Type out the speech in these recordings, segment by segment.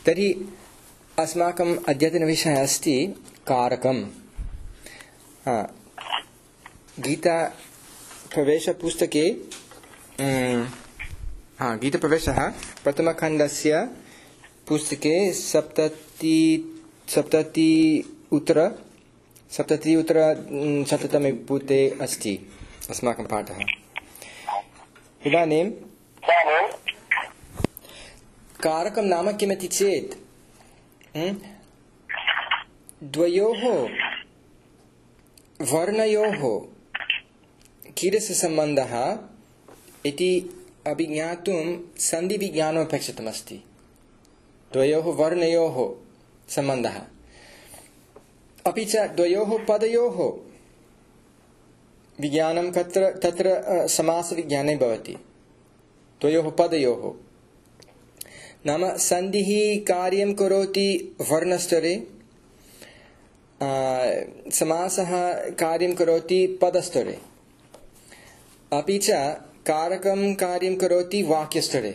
तर्हि अस्माकम् अद्यतनविषयः अस्ति कारकम्। गीताप्रवेशपुस्तके गीताप्रवेशः प्रथमखण्डस्य पुस्तके 70 पुटे अस्ति अस्माकं पाठः। इदानीं कारकं नाम किमिति चेत् द्वयोः वर्णयोः कीदृशसम्बन्धः इति अभिज्ञातुं सन्धिविज्ञानम् अपेक्षितमस्ति। द्वयोः वर्णयोः सम्बन्धः, अपि च द्वयोः पदयोः विज्ञानं तत्र समासविज्ञाने भवति। द्वयोः पदयोः नाम सन्धिः कार्यं करोति वर्णस्तरे, समासः कार्यं करोति पदस्तरे, अपि च कारकं कार्यं करोति वाक्यस्तरे।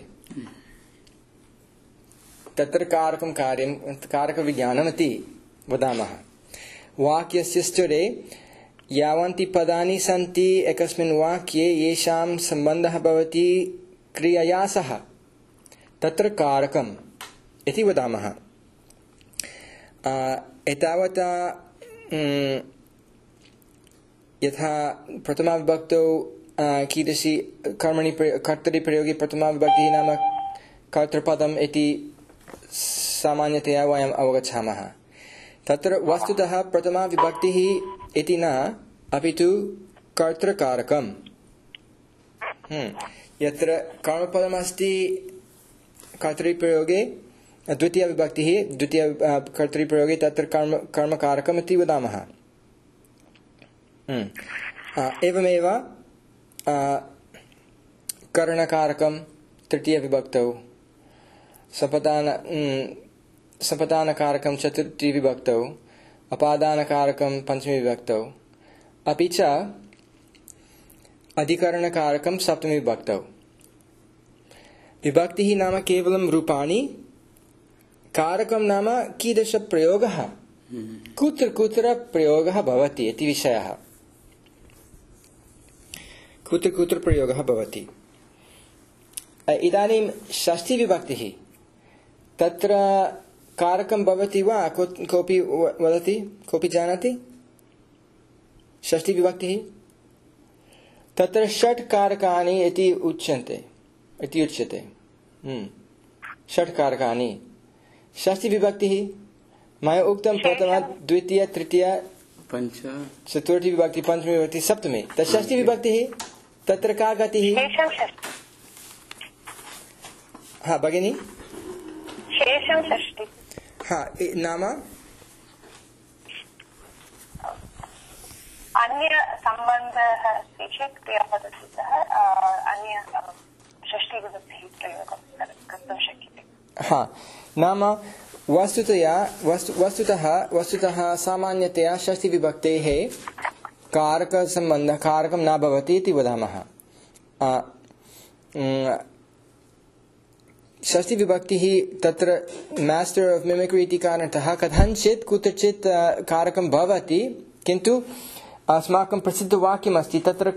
तत्र कारकविज्ञानमिति वदामः। वाक्यस्य स्तरे यावन्ति पदानि सन्ति एकस्मिन् वाक्ये येषां सम्बन्धः भवति क्रियया सह, तत्र कारकम् इति वदामः। एतावता यथा प्रथमाविभक्तौ कीदृशी कर्तरिप्रयोगे प्रथमाविभक्तिः नाम कर्तृपदम् इति सामान्यतया वयम् अवगच्छामः। तत्र वस्तुतः प्रथमाविभक्तिः इति न, अपि तु कर्तृकारकम्। यत्र कर्मपदमस्ति कर्तरिप्रयोगे द्वितीयविभक्तिः, कर्तरिप्रयोगे तत्र कर्मकारकम् इति वदामः। एवमेव करणकारकं तृतीयविभक्तौ, सपदानकारकं चतुर्थीविभक्तौ, अपादानकारकं पंचमीविभक्तौ, अपि च अधिकरणकारकं सप्तमीविभक्तौ। विभक्तिः नाम केवलं रूपाणि, कारकं नाम कीदृशप्रयोगः, कुत्र प्रयोगः भवति इति विषयः। कुत्र प्रयोगः भवति। इदानीं षष्ठीविभक्तिः, तत्र कारकं भवति वा? कोऽपि वदति, कोऽपि जानाति? षष्ठीविभक्तिः, तत्र षट् कारकानि इति उच्यते। षट् कारकानि। षष्ठीविभक्तिः मया उक्तं प्रथमा द्वितीय तृतीय चतुर्थी विभक्ति पंचमी विभक्ति सप्तमी। तत् षष्ठीविभक्तिः, तत्र का गतिः? भगिनी, शेषं षष्ठी। नाम अन्य सम्बन्धः अस्ति चेत् क्रियापदस्य अन्य षष्ठीविभक्तिः प्रयोगं कर्तुं शक्यते। नाम वस्तुतः सामान्यतया षष्ठीविभक्तेः कारकसम्बन्धः कारकं न भवति इति वदामः। षष्ठीविभक्तिः तत्र मास्टर् आफ् मिमिक्री इति कारणतः कथञ्चित् कुत्रचित् कारकं भवति, किन्तु अस्माकं प्रसिद्धवाक्यमस्ति तत्र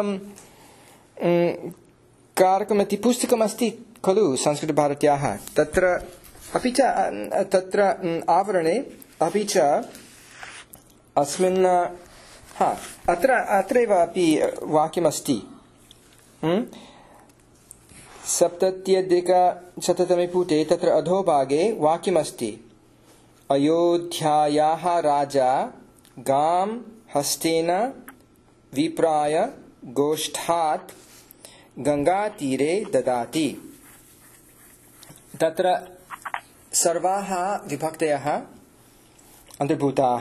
कारकमिति पुस्तकमस्ति खलु संस्कृतभारत्याः, तत्र अपि च तत्र आवरणे अपि च अस्मिन् अत्रैव अपि वाक्यमस्ति। 70 पुटे तत्र अधोभागे वाक्यमस्ति, अयोध्यायाः राजा गां हस्तेन विप्राय गोष्ठात् गंगातीरे ददाति। तत्र सर्वाः विभक्तयः अन्तर्भूताः।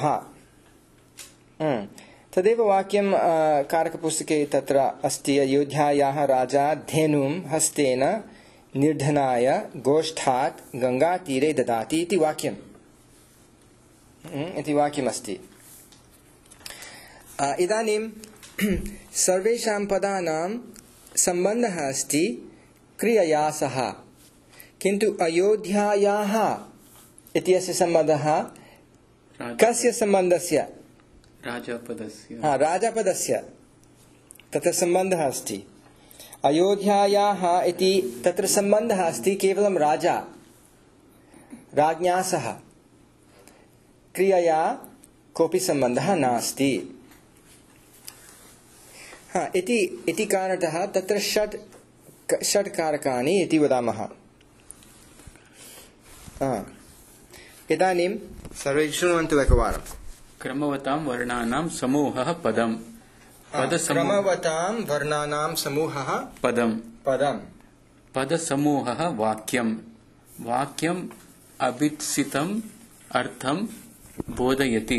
तदेव वाक्यं कारकपुस्तके तत्र अस्ति, अयोध्यायाः राजा धेनुं हस्तेन निर्धनाय गोष्ठात् गंगातीरे ददाति इति वाक्यमस्ति। इदानीं सर्वेषां पदानां सम्बन्धः अस्ति क्रियया सह, किन्तु अयोध्यायाः इत्यस्य सम्बन्धः कस्य सम्बन्धस्य? राजापदस्य तत्र सम्बन्धः अस्ति। अयोध्यायाः इति तत्र सम्बन्धः अस्ति केवलं राज्ञा सह, क्रियया कोऽपि सम्बन्धः नास्ति। इति कारणतः तत्र षट् कारकाणि इति वदामः। इदानीं सर्वे शृण्वन्तु एकवारं। क्रमवतां वर्णानां समूहः पदम्। क्रमवतां वर्णानां समूहः पदम्। पदसमूहः वाक्यम्। वाक्यम् अभित्सितम् अर्थं बोधयति।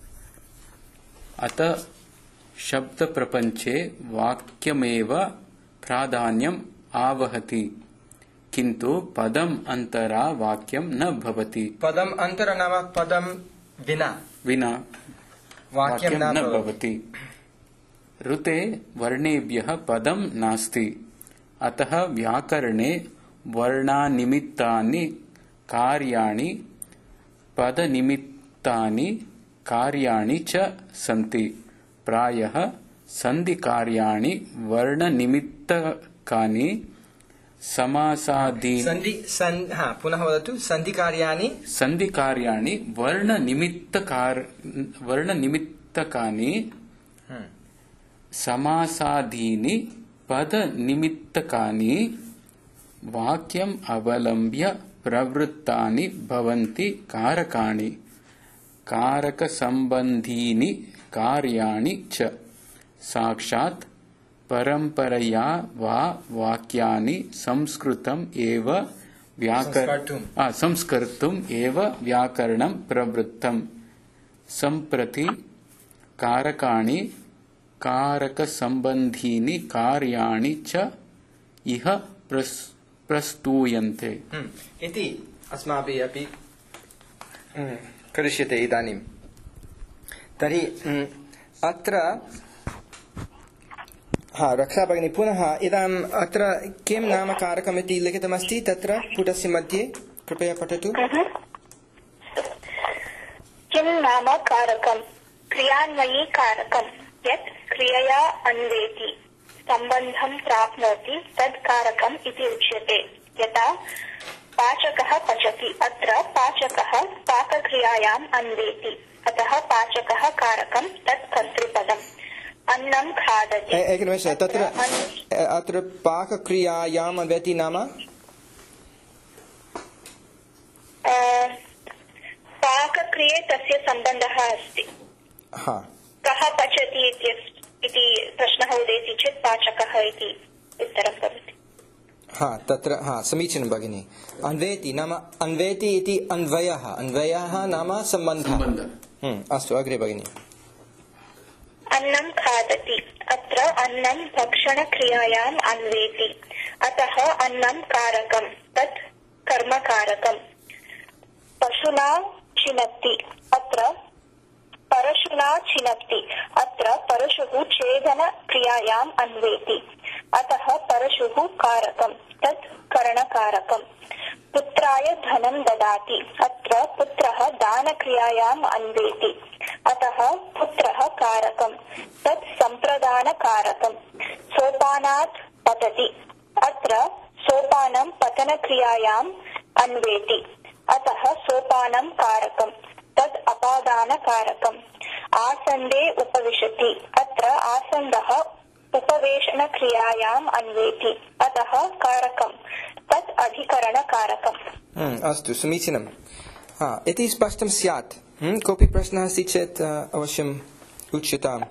अतः शब्दप्रपञ्चे वाक्यमेव प्राधान्यम् आवहति, किन्तु पदम् अन्तरा वाक्यं न भवति। पदम् अन्तरा नाम पदं विना वाक्यं न भवति। ऋते वर्णेभ्यः पदं नास्ति, अतः व्याकरणे वर्णानिमित्तानि कार्याणि पदनिमित्तानि कार्याणि च सन्ति। प्रायः सन्धिकार्याणि वर्णनिमित्तकानि समासादीनि। पुनः वदतु। सन्धिकार्याणि वर्णनिमित्तकानि समासादीनि पदनिमित्तकानि वाक्यम् अवलम्ब्य प्रवृत्तानि भवन्ति कारकाणि। कारकसम्बन्धीनि कार्याणि च साक्षात् परम्परया वा वाक्यानि संस्कृतम् एव संस्कर्तुम् एव व्याकरणं प्रवृत्तम्। सम्प्रति कारकाणि कारकसम्बन्धीनि कार्याणि च इह प्रस्तूयन्ते। इति अस्माभिः अपि करिष्यते इदानीं। तर्हि अत्र रक्षा भगिनी पुनः इदानीम् अत्र किं नाम कारकमिति लिखितमस्ति तत्र पुटस्य मध्ये, कृपया पठतु। किं नाम कारकम्? क्रियान्वयी कारकम् यत् क्रियया अन्वेति सम्बन्धं प्राप्नोति तद् कारकम् इति उच्यते। यथा पाचकः पचति, अत्र पाचकः पाकक्रियायाम् अन्वेति, अतः पाचकः कारकम्, तत् कर्तृपदम्। अन्नं खादति। एकनिमेषः, तत्र अत्र पाकक्रियायाम् अन्वेति नाम पाकक्रिये तस्य सम्बन्धः अस्ति। कः पचति इति प्रश्नः उदेति चेत् पाचकः इति उत्तरं भवति। तत्र समीचीनं भगिनी। अन्वेति नाम अन्वेति इति अन्वयः नाम सम्बन्धः। अस्तु, अग्रे भगिनी। अन्नं खादति, अत्र अन्नं भक्षणक्रियायाम् अन्वेति, अतः अन्नं कारकं, तत् कर्मकारकम्। पशुना छिनत्ति, अत्र परशुना छिनत्ति, अत्र परशुः छेदनक्रियायाम् अन्वेति, अतः परशुः कारकं, तत् करणकारकम्। पुत्राय धनं ददाति, अत्र पुत्रः दानक्रियायाम् अन्वेति, अतः पुत्रः कारकं, तत् सम्प्रदानकारकम्। सोपानात् पतति, अत्र सोपानं पतनक्रियायाम् अन्वेति, अतः सोपानं कारकम्, तद् अपादानकारकम्। आसन्दे उपविशति, अत्र आसन्दः उपवेशनक्रियायाम् अन्वेति, अतः कारकम्, तत् अधिकरणकारकम्। अस्तु, समीचीनम्। इति स्पष्टं स्यात्। कोऽपि प्रश्नः अस्ति चेत् अवश्यम् उच्यताम्।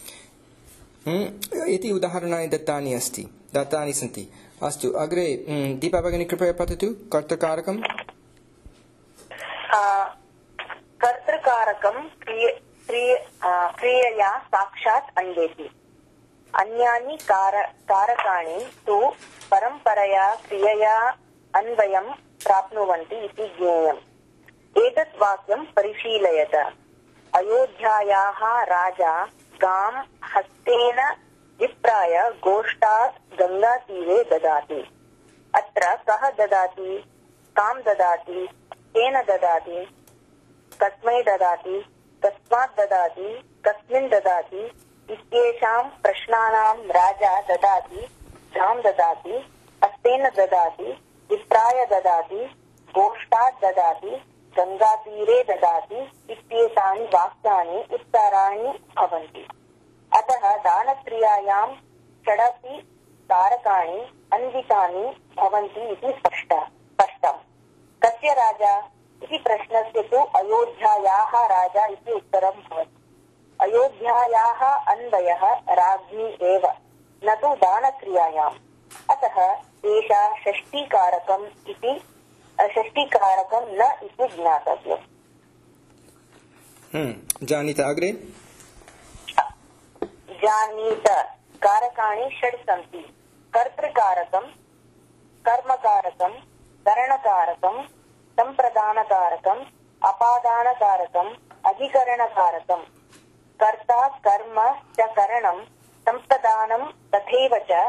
इति उदाहरणानि दत्तानि सन्ति। अस्तु, अग्रे दीपा भगिनी कृपया पठतु। कर्तृकारकम्। कर्तृकारकं क्रियया साक्षात् अन्वेति। अन्यानि कारकाणि तु परम्परया क्रियया अन्वयं प्राप्नुवन्ति इति ज्ञेयम्। एतत् वाक्यं परिशीलयत। अयोध्यायाः राजा गां हस्तेन विप्राय गोष्ठात् गङ्गातीरे ददाति। अत्र कः ददाति, कां ददाति, केन ददाति, कस्मै ददाति, कस्मात् ददाति, कस्मिन् ददाति इत्येषां प्रश्नानां राजा ददाति, धां ददाति, हस्तेन ददाति, विप्राय ददाति, गोष्ठात् ददाति, गंगातीरे ददाति इत्येतानि वाक्यानि उत्तराणि भवन्ति। अतः दानक्रियायां षडपि कारकाणि अन्वितानि भवन्ति इति स्पष्टम्। कस्य राजा इति प्रश्नस्य तु अयोध्यायाः राजा इति उत्तरं भवति। अयोध्यायाः अन्वयः राज्ञी एव, न तु दानक्रियायाम्। अतः एषा षष्ठीकारकम् न इति ज्ञातव्यम्। जानीत अग्रे। जानीत कारकाणि षड् सन्ति। कर्तृकारकम्, कर्मकारकम्, करणकारकम्, संप्रदानकारकम्, अपादानकारकम्, अधिकरणकारकम्। कर्ता कर्म च करणं संप्रदानं तथैव च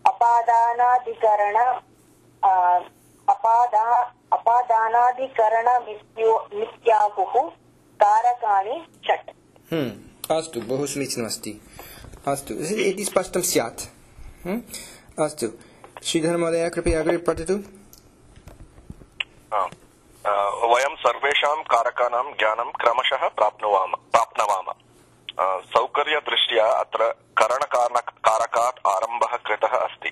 अपादानाधिकरणमित्याहुः कारकाणि षट्। अस्तु, बहु समीचीनमस्ति। अस्तु, इति स्पष्टं स्यात्। अस्तु, श्रीधर महोदय कृपया अग्रे पठतु। वयं सर्वेषां कारकाणां ज्ञानं क्रमशः प्राप्नवाम। सौकर्यदृष्ट्या अत्र करणकारकात् आरम्भः कृतः अस्ति।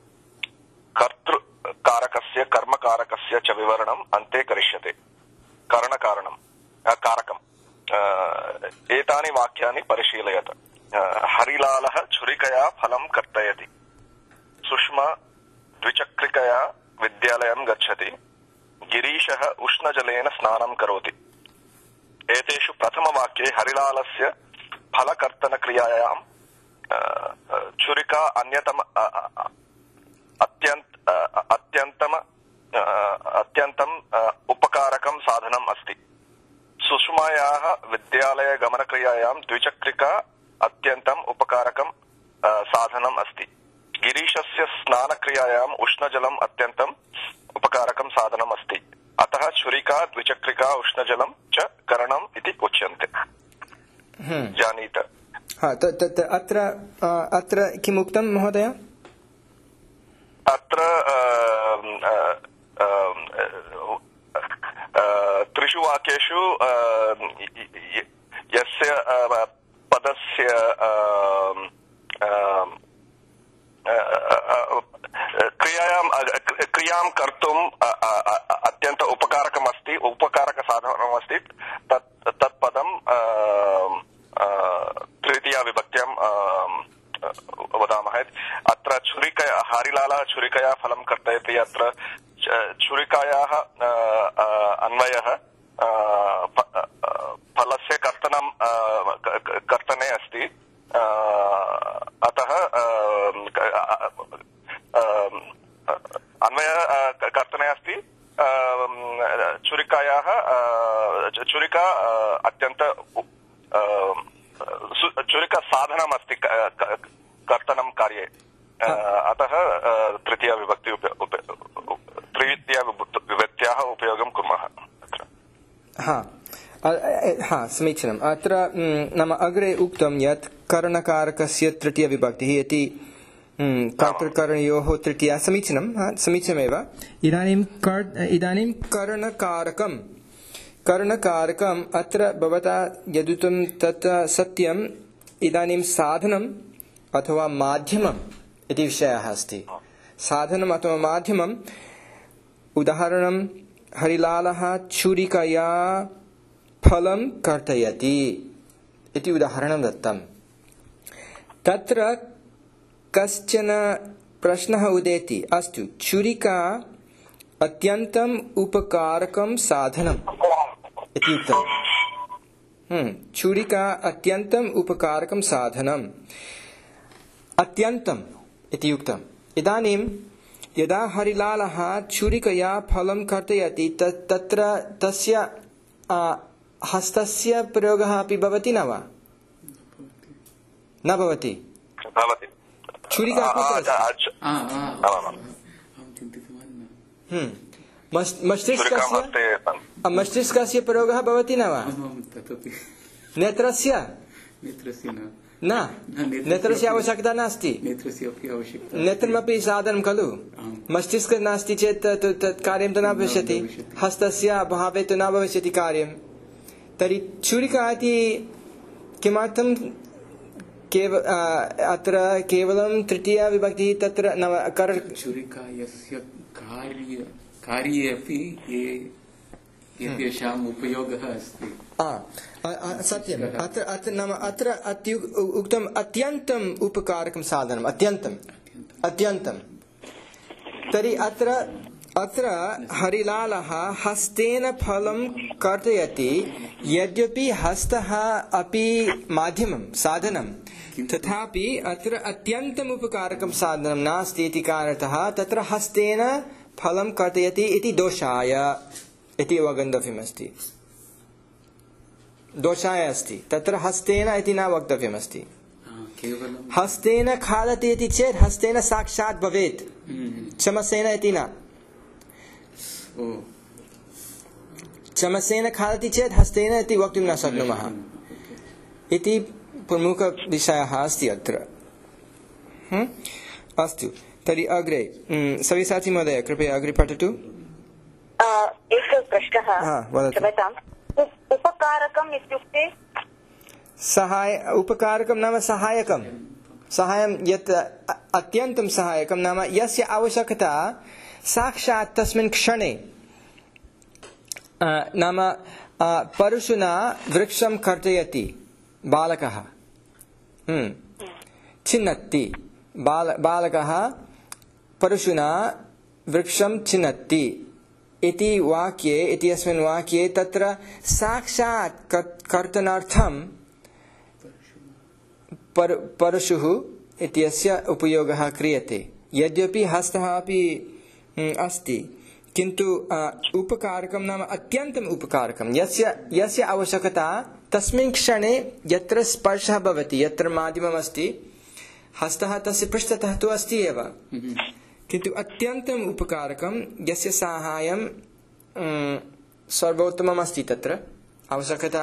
कर्तृकारकस्य कर्मकारकस्य च विवरणम् अन्ते करिष्यते। कारकम् एतानि वाक्यानि परिशीलयत। हरिलालः छुरिकया फलं कर्तयति। सुष्मा द्विचक्रिकया विद्यालयं गच्छति। गिरीशः उष्णजलेन स्नानं करोति। एतेषु प्रथमवाक्ये हरिलालस्य फलकर्तनक्रियायां छुरिका अत्यन्तम् उपकारकं साधनम् अस्ति। सुषमायाः विद्यालयगमनक्रियायां द्विचक्रिका अत्यन्तम् उपकारकं साधनम् अस्ति। गिरीशस्य स्नानक्रियायाम् उष्णजलम् अत्यन्तम् उपकारकं साधनम् अस्ति। अतः छुरिका द्विचक्रिका उष्णजलं च करणम् इति उच्यन्ते। जानीत। अत्र किम् उक्तं महोदय? अत्र त्रिषु वाक्येषु यस्य पदस्य क्रियां कर्तुम् अत्यन्त उपकारकमस्ति, उपकारकसाधनमस्ति, तत्पदं तृतीया विभक्त्यां वदामः। अत्र छुरिकया हरिलालः छुरिकया फलं कर्तयति। अत्र छुरिकायाः अन्वयः फलस्य कर्तने अस्ति। अतः अन्वयः कर्तने अस्ति। छुरिका अत्यन्त छुरिका साधनमस्ति कर्तनं कार्ये। अतः तृतीया विभक्त्याः उपयोगं कुर्मः। समीचीनम्। अत्र नाम अग्रे उक्तं यत् करणकारकस्य तृतीया विभक्तिः इति कर्तृकरणयोः तृतीया। समीचीनमेव। इदानीं करणकारकम् अत्र भवता यदुक्तं तत् सत्यम्। इदानीं साधनम् अथवा माध्यमम् इति विषयः अस्ति। साधनम् अथवा माध्यमम्। उदाहरणं हरिलालः छुरिकया फलं कर्तयति इति उदाहरणं दत्तम्। तत्र कश्चन प्रश्नः उदेति। अस्तु, छुरिका अत्यन्तम् उपकारकं साधनम् इति उक्तम्। छुरिका अत्यन्तम् उपकारकं साधनम्, अत्यन्तम् इति उक्तम्। इदानीं यदा हरिलालः छुरिकया फलं कर्तयति तत्र तस्य हस्तस्य प्रयोगः अपि भवति न वा? न भवति। छुरिका मस्तिष्कस्य मस्तिष्कस्य प्रयोगः भवति न वा? तदपि नेत्रस्य नेत्रस्य न, नेत्रस्य आवश्यकता नास्ति। नेत्रस्यपि आवश्यकता। नेत्रमपि साधनं खलु। मस्तिष्क नास्ति चेत् तत् कार्यं तु न भविष्यति, हस्तस्य अभावे तु न भविष्यति कार्यं। तर्हि छुरिका इति किमर्थं अत्र केवलं तृतीया विभक्तिः तत्र न छुरिकायस्य कार्ये अपि येषाम् उपयोगः अस्ति। सत्यम्। अत्र उक्तम् अत्यन्तम् उपकारकं साधनम्, अत्यन्तम्। तर्हि अत्र हरिलालः हस्तेन फलं कर्तयति, यद्यपि हस्तः अपि माध्यमं साधनं, तथापि अत्र अत्यन्तम् उपकारकं साधनं नास्ति इति कारणतः तत्र हस्तेन फलं कर्तयति इति दोषाय इति अवगन्तव्यमस्ति। दोषाय अस्ति, तत्र हस्तेन इति न वक्तव्यमस्ति। हस्तेन खादति इति चेत् हस्तेन साक्षात् भवेत्, चमसेन इति न। चमसेन खादति चेत् हस्तेन इति वक्तुं न शक्नुमः इति प्रमुखविषयः अस्ति अत्र। अस्तु, तर्हि अग्रे सव्यसाची महोदय कृपया अग्रे पठतु। एकः प्रश्नः, क्षम्यताम्। उपकारकम् इत्युक्ते उपकारकं नाम सहायकं, सहायं यत् अत्यन्तं सहायकं नाम यस्य आवश्यकता साक्षात् तस्मिन् क्षणे, नाम परशुना वृक्षं कर्तयति बालकः, छिन्नति बालकः परशुना वृक्षं छिन्नति इति वाक्ये, इत्यस्मिन् वाक्ये तत्र साक्षात् कर्तनार्थं परशुः इत्यस्य उपयोगः क्रियते। यद्यपि हस्तः अपि अस्ति, किन्तु उपकारकं नाम अत्यन्तम् उपकारकं, यस्य आवश्यकता तस्मिन् क्षणे यत्र स्पर्शः भवति, यत्र माध्यमम् अस्ति, हस्तः तस्य पृष्ठतः तु अस्ति एव, किन्तु अत्यन्तम् उपकारकं यस्य साहाय्यं सर्वोत्तमम् अस्ति, तत्र आवश्यकता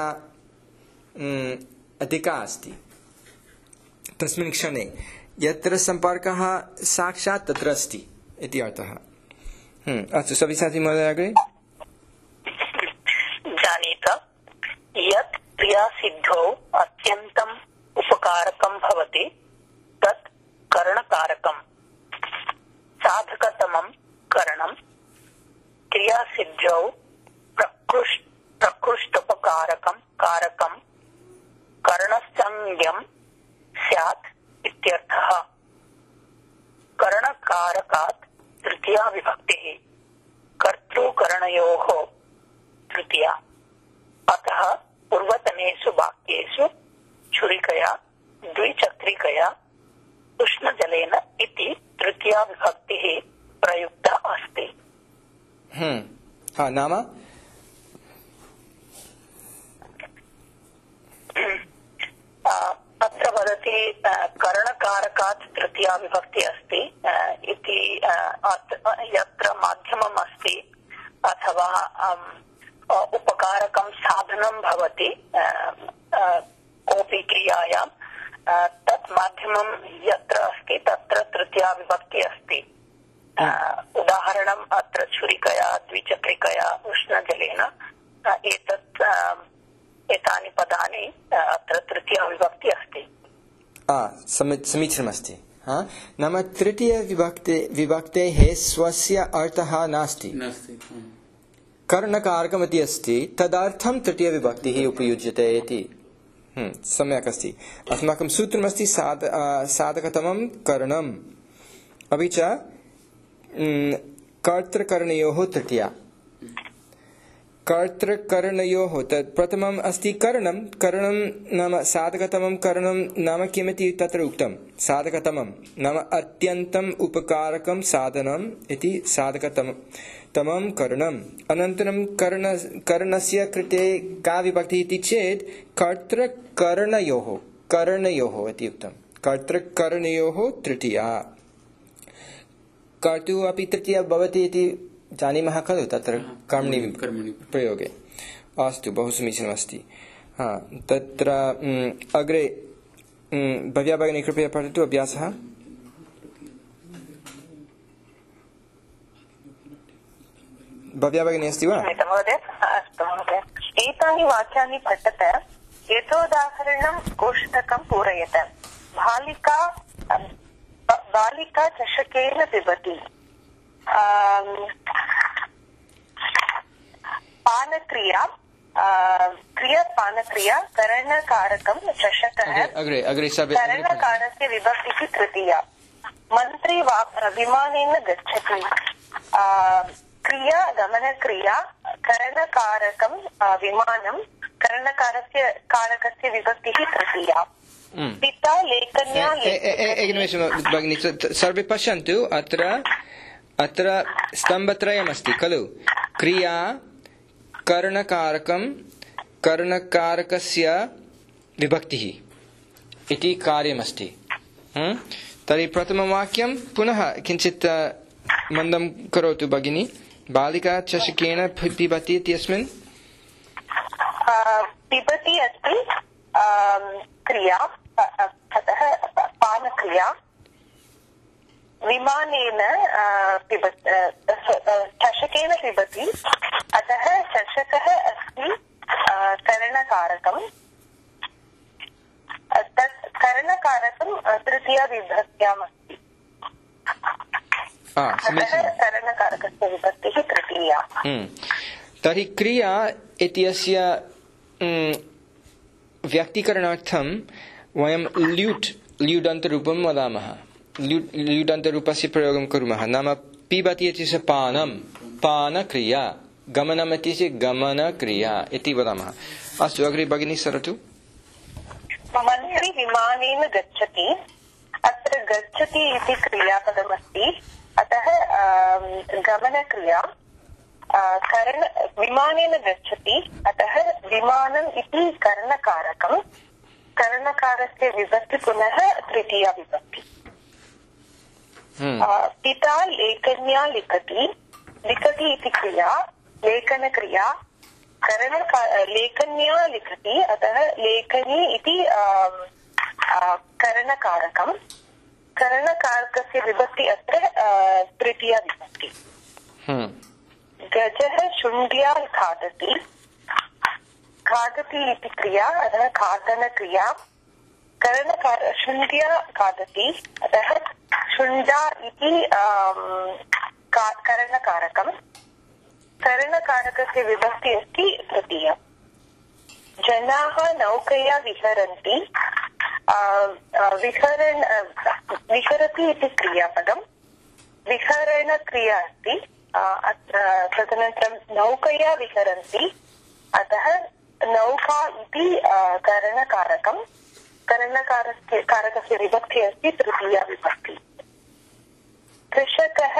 अधिका अस्ति तस्मिन् क्षणे, यत्र सम्पर्कः साक्षात् तत्र अस्ति इति अर्थः। अस्तु, सव्यसाची महोदय अग्रे। जानीत यत् क्रियासिद्धौ अत्यन्तम् उपकारकं भवति तत् करणकारकम्। साधकतमं करणं क्रियासिद्धौ प्रकृष्टोपकारकं कारकं करणसंज्ञं स्यात् इत्यर्थः। करणकारकात् तृतीया विभक्तिः, कर्तृकरणयोः तृतीया। अतः पूर्वतनेषु वाक्येषु छुरिकया द्विचक्रिकया उष्णजलेन इति तृतीया विभक्तिः प्रयुक्ता अस्ति। नाम अत्र वदति करणकारकात् तृतीया विभक्ति अस्ति इति, यत्र माध्यमम् अस्ति अथवा उपकारकं साधनं भवति कोऽपि क्रियायां, तत् माध्यमं यत्र अस्ति तत्र तृतीया विभक्ति अस्ति। उदाहरणम् अत्र छुरिकया द्विचक्रिकया उष्णजलेन एतानि पदानि अत्र तृतीया विभक्ति अस्ति। समीचीनमस्ति। नाम तृतीय विभक्तेः स्वस्य अर्थः नास्ति, करणकारकमिति अस्ति, तदर्थं तृतीय विभक्तिः उपयुज्यते इति सम्यक् अस्ति। अस्माकं सूत्रमस्ति साधकतमं करणम्, अपि च कर्तृकरणयोः तृतीया। कर्तृकरणयोः तत् प्रथमम् अस्ति करणं। करणं नाम साधकतमं करणं नाम किमिति तत्र उक्तं। साधकतमं नाम अत्यन्तम् उपकारकं साधनम् इति साधकतमं करणम्। अनन्तरं करणस्य कृते का विभक्तिः इति चेत् कर्तृकरणयोः इति उक्तं। कर्तृकरणयोः तृतीया। कर्तुः अपि तृतीया भवति इति जानीमः खलु तत्र कर्मणि कर्मणि प्रयोगे अस्तु बहु समीचीनमस्ति तत्र अग्रे भव्या भगिनी कृपया पठतु अभ्यासः भव्या भगिनी अस्ति वा महोदय अस्तु महोदय एतानि वाक्यानि पठत यथोदाहरणं कोष्ठकं पूरयत बालिका चषकेन पिबति पानक्रिया पानक्रिया करणकारकं चषकः करणकारस्य विभक्तिः तृतीया मन्त्री विमानेन गच्छति क्रिया गमनक्रिया करणकारकं विमानं करणकारकस्य विभक्तिः तृतीया पिता लेखन्या एकनिमेषं भगिनी सर्वे पश्यन्तु अत्र स्तम्भत्रयमस्ति खलु क्रिया करणकारकस्य विभक्तिः इति कार्यमस्ति तर्हि प्रथमं वाक्यं पुनः किञ्चित् मन्दं करोतु भगिनी बालिका चषकेन पिबति इत्यस्मिन् पिबति अस्ति क्रिया अतः पानक्रिया विमानेन चषकेन पिबति अतः चषकः अस्ति करणकारकं तत् करणकारकं तृतीया विभक्त्याम् अस्ति करणकारकस्य विभक्तिः तृतीया तर्हि क्रिया इत्यस्य व्यक्तीकरणार्थं वयं ल्यूडन्तरूपं वदामः ल्यूडन्तरूपस्य प्रयोगं कुर्मः नाम पिबति इत्यस्य पानक्रिया गमनम् इत्यस्य गमनक्रिया इति वदामः अस्तु अग्रे भगिनी सरतु मन्त्री विमानेन गच्छति अत्र गच्छति इति क्रियापदमस्ति अतः गमनक्रिया विमानेन गच्छति अतः विमानम् इति करणकारकं करणकारस्य विभक्ति पुनः तृतीया विभक्ति पिता लेखन्या लिखति इति क्रिया लेखनक्रिया लेखन्या लिखति अतः लेखनी इति करणकारकं करणकारकस्य विभक्ति अत्र तृतीया विभक्ति गजः शुण्ड्या खादति इति क्रिया अतः खादनक्रिया शुण्ड्या खादति अतः शुण्डा इति करणकारकं करणकारकस्य विभक्ति अस्ति तृतीया जनाः नौकया विहरन्ति विहरति इति क्रियापदं विहरणक्रिया अस्ति तदनन्तरं नौकया विहरन्ति अतः नौका इति करणकारकं करणकारकस्य विभक्ति अस्ति तृतीया विभक्ति कृषकः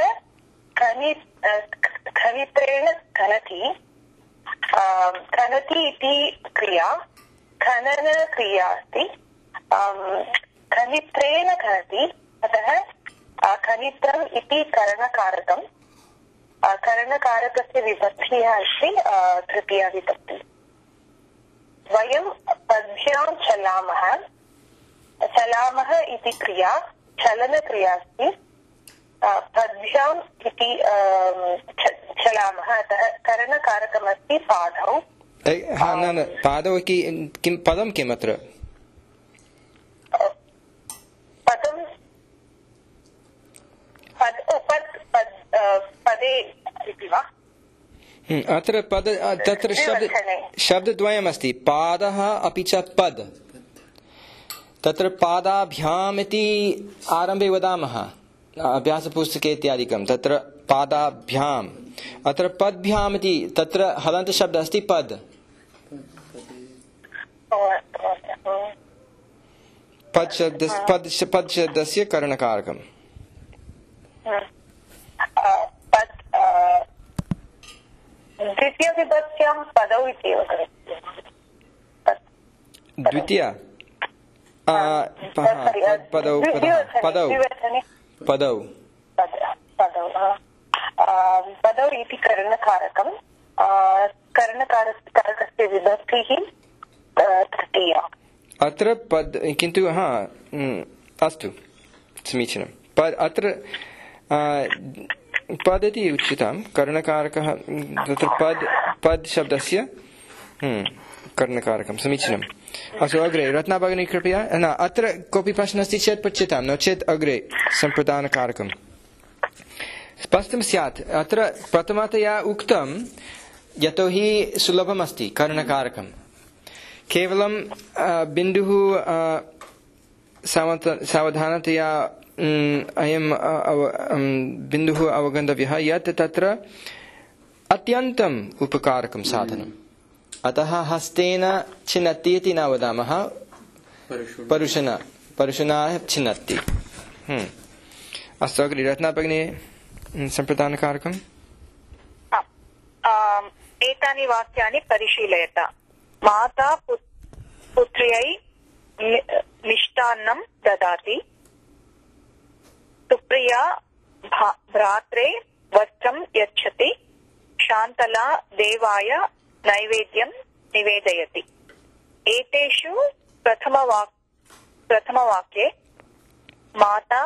खनित्रेण खनति इति क्रिया खननक्रिया अस्ति खनित्रेण खनति अतः खनित्रम् इति करणकारकं करणकारकस्य विभक्तिः अस्ति तृतीया विभक्ति वयं पद्भ्यां चलामः इति क्रिया चलनक्रिया अस्ति पद्भ्याम् इति चलामः अतः करणकारकमस्ति पादौ पादौ किं पदं किम् अत्र पदे इति वा अत्र तत्र शब्दद्वयमस्ति पादः अपि च पद तत्र पादाभ्याम् इति आरम्भे वदामः अभ्यासपुस्तके इत्यादिकं तत्र पादाभ्याम् अत्र पद्भ्याम् इति तत्र हलन्तशब्दः अस्ति पद पद शब्दस्य करणकारकम् द्वितीयविभक्त्यां पदौ इति एव द्वितीया पदौ पदौ इति करणकारकं करणकारकस्य विभक्तिः तृतीया अत्र पद किन्तु अस्तु समीचीनम् अत्र पद इति उच्यतां करणकारकः तत्र पद शब्दस्य करणकारकं समीचीनम् अस्तु अग्रे रत्ना भगिनी कृपया न अत्र कोऽपि प्रश्नः अस्ति चेत् पृच्छतां नो चेत् अग्रे सम्प्रदानकारकं स्पष्टं स्यात् अत्र प्रथमतया उक्तं यतोहि सुलभमस्ति करणकारकं केवलं बिन्दुः सावधानतया अयं बिन्दुः अवगन्तव्यः यत् तत्र अत्यन्तम् उपकारकं साधनम् अतः हस्तेन छिन्नति इति न वदामः परुषणा छिन्नति अस्तु अग्रे रत्ना भगिनी सम्प्रदानकारकम् एतानि वाक्यानि परिशीलयत माता पुत्र्यै मिष्टान्नं ददाति सुप्रिया भ्रात्रे वस्त्रं यच्छति शान्तला देवाय नैवेद्यं निवेदयति एतेषु प्रथमवाक्ये माता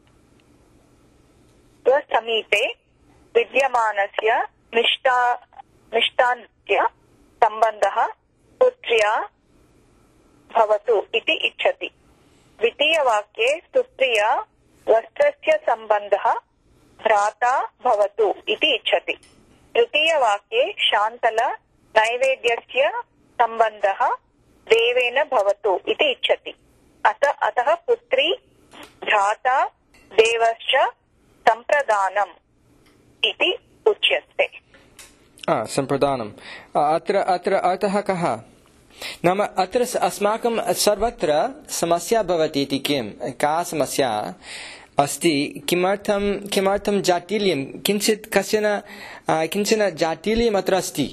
स्वसमीपे विद्यमानस्य मिष्टान्नस्य सम्बन्धः पुत्र्या भवतु इति इच्छति द्वितीयवाक्ये सुप्रिया वस्त्रस्य सम्बन्धः भ्राता भवतु इति इच्छति तृतीयवाक्ये शान्तला नैवेद्यस्य सम्बन्धः देवेन भवतु इति इच्छति अतः पुत्री भ्राता देवश्च सम्प्रदानम् इति उच्यते सम्प्रदानम् अत्र अर्थः कः नाम अत्र अस्माकं सर्वत्र समस्या भवति इति का समस्या अस्ति किमर्थं जाटिल्यं किञ्चन जाटिल्यम् अत्र अस्ति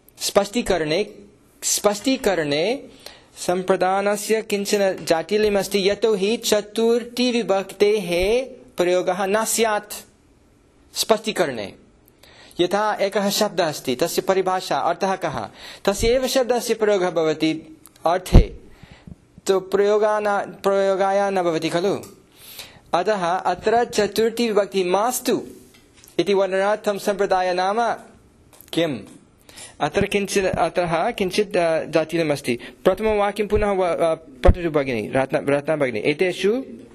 स्पष्टीकरणे सम्प्रदानस्य किञ्चन जाटिल्यम् अस्ति यतोहि चतुर्थी विभक्तेः प्रयोगः न स्यात् स्पष्टीकरणे यथा एकः शब्दः अस्ति तस्य परिभाषा अर्थः कः तस्य एव शब्दस्य प्रयोगः भवति अर्थे तो प्रयोगाय न भवति खलु अतः अत्र चतुर्थी विभक्ति मास्तु इति वर्णनार्थं सम्प्रदाय नाम किम् अत्र किञ्चित् जातिलमस्ति प्रथमं वाक्यं पुनः पठतु भगिनी रत्ना भगिनी एतेषु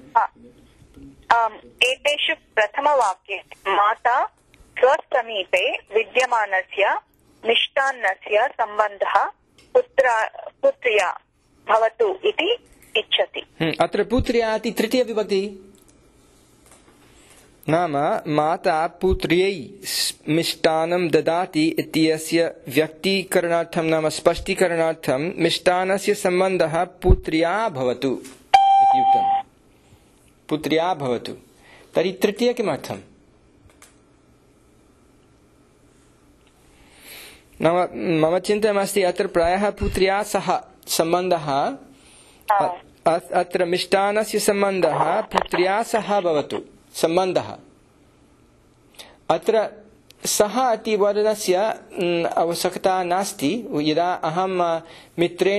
प्रथमवाक्ये माता स्वसमीपे विद्यमानस्य मिष्टान्नस्य सम्बन्धः पुत्र्या भवतु इति इच्छति अत्र पुत्र्या इति तृतीया विभक्ति नाम माता पुत्र्यै मिष्टान्नं ददाति इत्यस्य व्यक्तीकरणार्थं नाम स्पष्टीकरणार्थं मिष्टान्नस्य सम्बन्धः पुत्र्या भवतु इति उक्तं पुत्र्या भवतु तर्हि तृतीया किमर्थम् नाम मम चिन्तनमस्ति अत्र प्रायः पुत्र्या सह सम्बन्धः अत्र मिष्टान्नस्य सम्बन्धः पुत्र्या सह भवतु सम्बन्धः अत्र सह इति वर्णस्य आवश्यकता नास्ति यदा अहं मित्रेण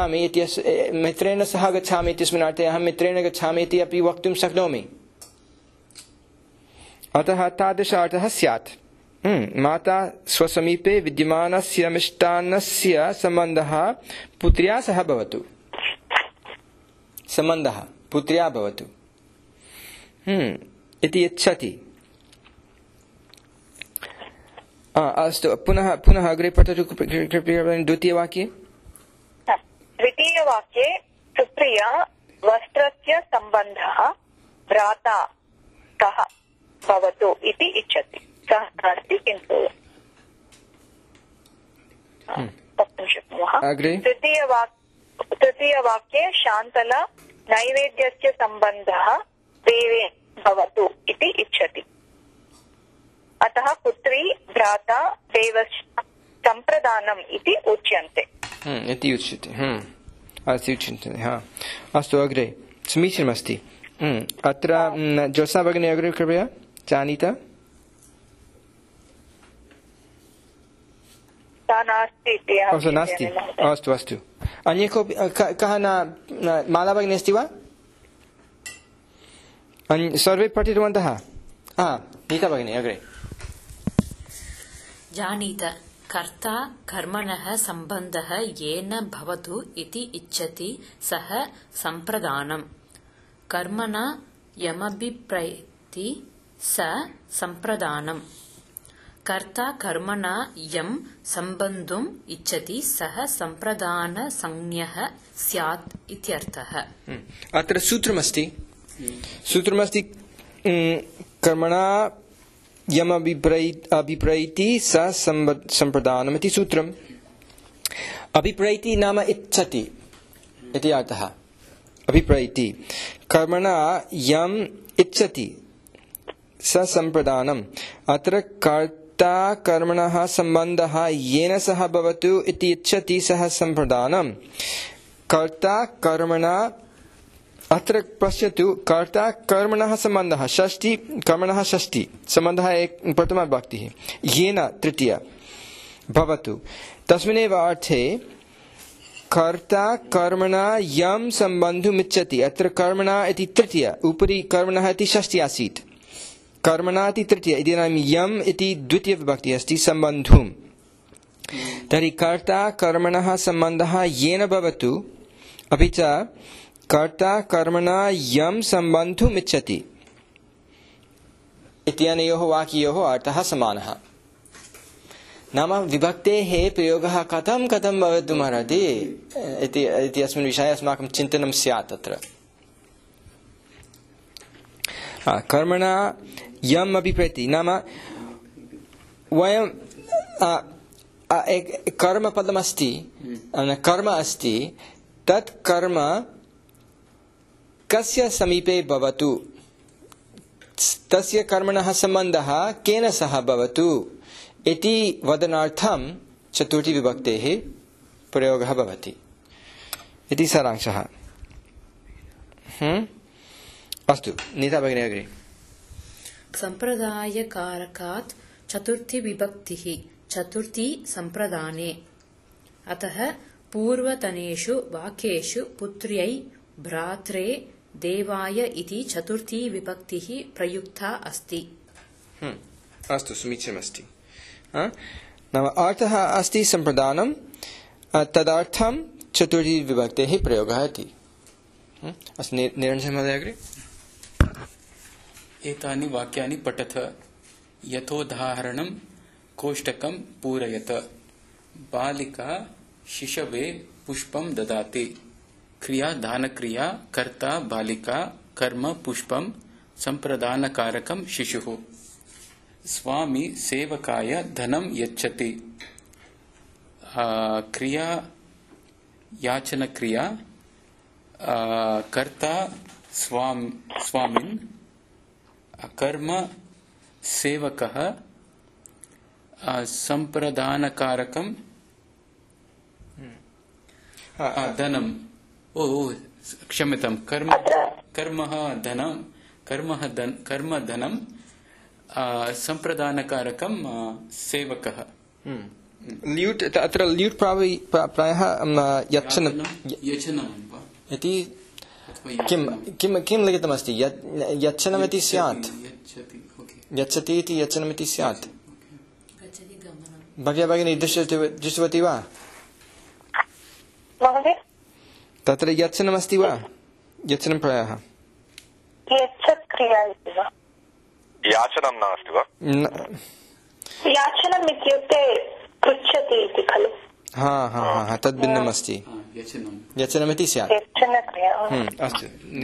सह गच्छामि इत्यस्मिन् अर्थे अहं मित्रेण गच्छामि इति अपि वक्तुं शक्नोमि अतः तादृश अर्थः स्यात् माता स्वसमीपे विद्यमानस्य मिष्टान्नस्य सम्बन्धः पुत्र्या सह भवतु सम्बन्धः पुत्र्या भवतु इति इच्छति अस्तु पुनः अग्रे पठतु द्वितीयवाक्ये सुप्रिया वस्त्रस्य सम्बन्धः भ्राता कः भवतु इति इच्छति सः नास्ति किन्तु वक्तुं शक्नुमः तृतीयवाक्ये शान्तला नैवेद्यस्य सम्बन्धः देवे भवतु इति इच्छति अतः पुत्री भ्राता देवश्च सम्प्रदानम् इति उच्यन्ते इति उच्यते अस्तु अग्रे समीचीनमस्ति अत्र ज्योत्स्ना भगिनी अग्रे कृपया जानीत नास्ति इति अहं अस्तु नास्ति चिन्तयामि महोदय। अस्तु अस्तु अन्ये कोऽपि कः न माला भगिनी अस्ति वा सर्वे पठितवन्तः नीता भगिनी अग्रे जानीत कर्ता कर्मणः सम्बन्धः येन भवतु इति इच्छति सः सम्प्रदानम् कर्मणा यमभिप्रैति स सम्प्रदानम् कर्ता कर्मणा यं सम्बन्धुम् इच्छति सः सम्प्रदानसंज्ञः स्यात् इत्यर्थः। अत्र सूत्रमस्ति कर्मणा यमभिप्रैति स सम्प्रदानम् इति सूत्रम्। अभिप्रैति नाम इच्छति इति अर्थः। अभिप्रैति कर्मणा यम् इच्छति स सम्प्रदानम्। अत्र कर्ता कर्मणः सम्बन्धः येन सह भवतु इति इच्छति सः सम्प्रदानम्। कर्ता कर्मणा अत्र पश्यतु कर्ता कर्मणः सम्बन्धः षष्ठी कर्मणः षष्ठी सम्बन्धः प्रथमा विभक्तिः येन तृतीया भवतु तस्मिन्नेव अर्थे कर्ता कर्मणा यं सम्बन्धुमिच्छति। अत्र कर्मणा इति तृतीया उपरि कर्मणः इति षष्ठी आसीत् कर्मणा इति तृतीया इदानीं यम् इति द्वितीया विभक्तिः अस्ति सम्बन्धुं। तर्हि कर्ता कर्मणः सम्बन्धः येन भवतु अपि च कर्ता कर्मणा यं सम्बन्धुमिच्छति इत्यनयोः वाक्ययोः अर्थः समानः। नाम विभक्तेः प्रयोगः कथं भवितुमर्हति इति अस्मिन् विषये अस्माकं चिन्तनं स्यात्। अत्र कर्मणा यम् अभिप्रैति नाम वयं कर्मपदमस्ति कर्म अस्ति तत् कर्म कस्य समीपे भवतु तस्य कर्मणः सम्बन्धः केन सह भवतु इति वदनार्थं चतुर्थी विभक्तेः प्रयोगः भवति इति सारांशः। अस्तु नीता भगिनी अग्रे। सम्प्रदायकारकात् चतुर्थी विभक्तिः चतुर्थी सम्प्रदाने अतः पूर्वतनेषु वाक्येषु पुत्र्यै भ्रात्रे देवाय इति चतुर्थी विभक्तिः प्रयुक्ता अस्ति। अस्तु समीचीनमस्ति। नाम अर्थः अस्ति सम्प्रदानं तदर्थं चतुर्थी विभक्तेः प्रयोगः इति। अस्तु निरञ्जन महोदय अग्रे। एतानि वाक्यानि पठत यथोदाहरणं कोष्टकं पूरयत। बालिका शिशवे पुष्पं ददाति। क्रिया दानक्रिया कर्ता बालिका कर्म पुष्पं संप्रदानकारकं शिशुः। स्वामी सेवकाय धनं यच्छति। क्रिया याचनक्रिया कर्ता स्वामिन् कर्म सेवकः संप्रदानकारकं धनं क्षम्यतां कर्म धनं संप्रदानकारकं सेवकः। ल्यूट् अत्र ल्यूट् प्रायः यच्छनं इति किं लिखितमस्ति यच्छनमिति स्यात् यच्छति इति यच्छनमिति स्यात्। भव्या भगिनी दृष्टवती वा तत्र यच्छनमस्ति वा यच्छनं प्रायः याचनं नास्ति वा याचनम् इत्युक्ते पृच्छति इति खलु। तद् भिन्नमस्ति यच्छनमिति स्यात्। अस्तु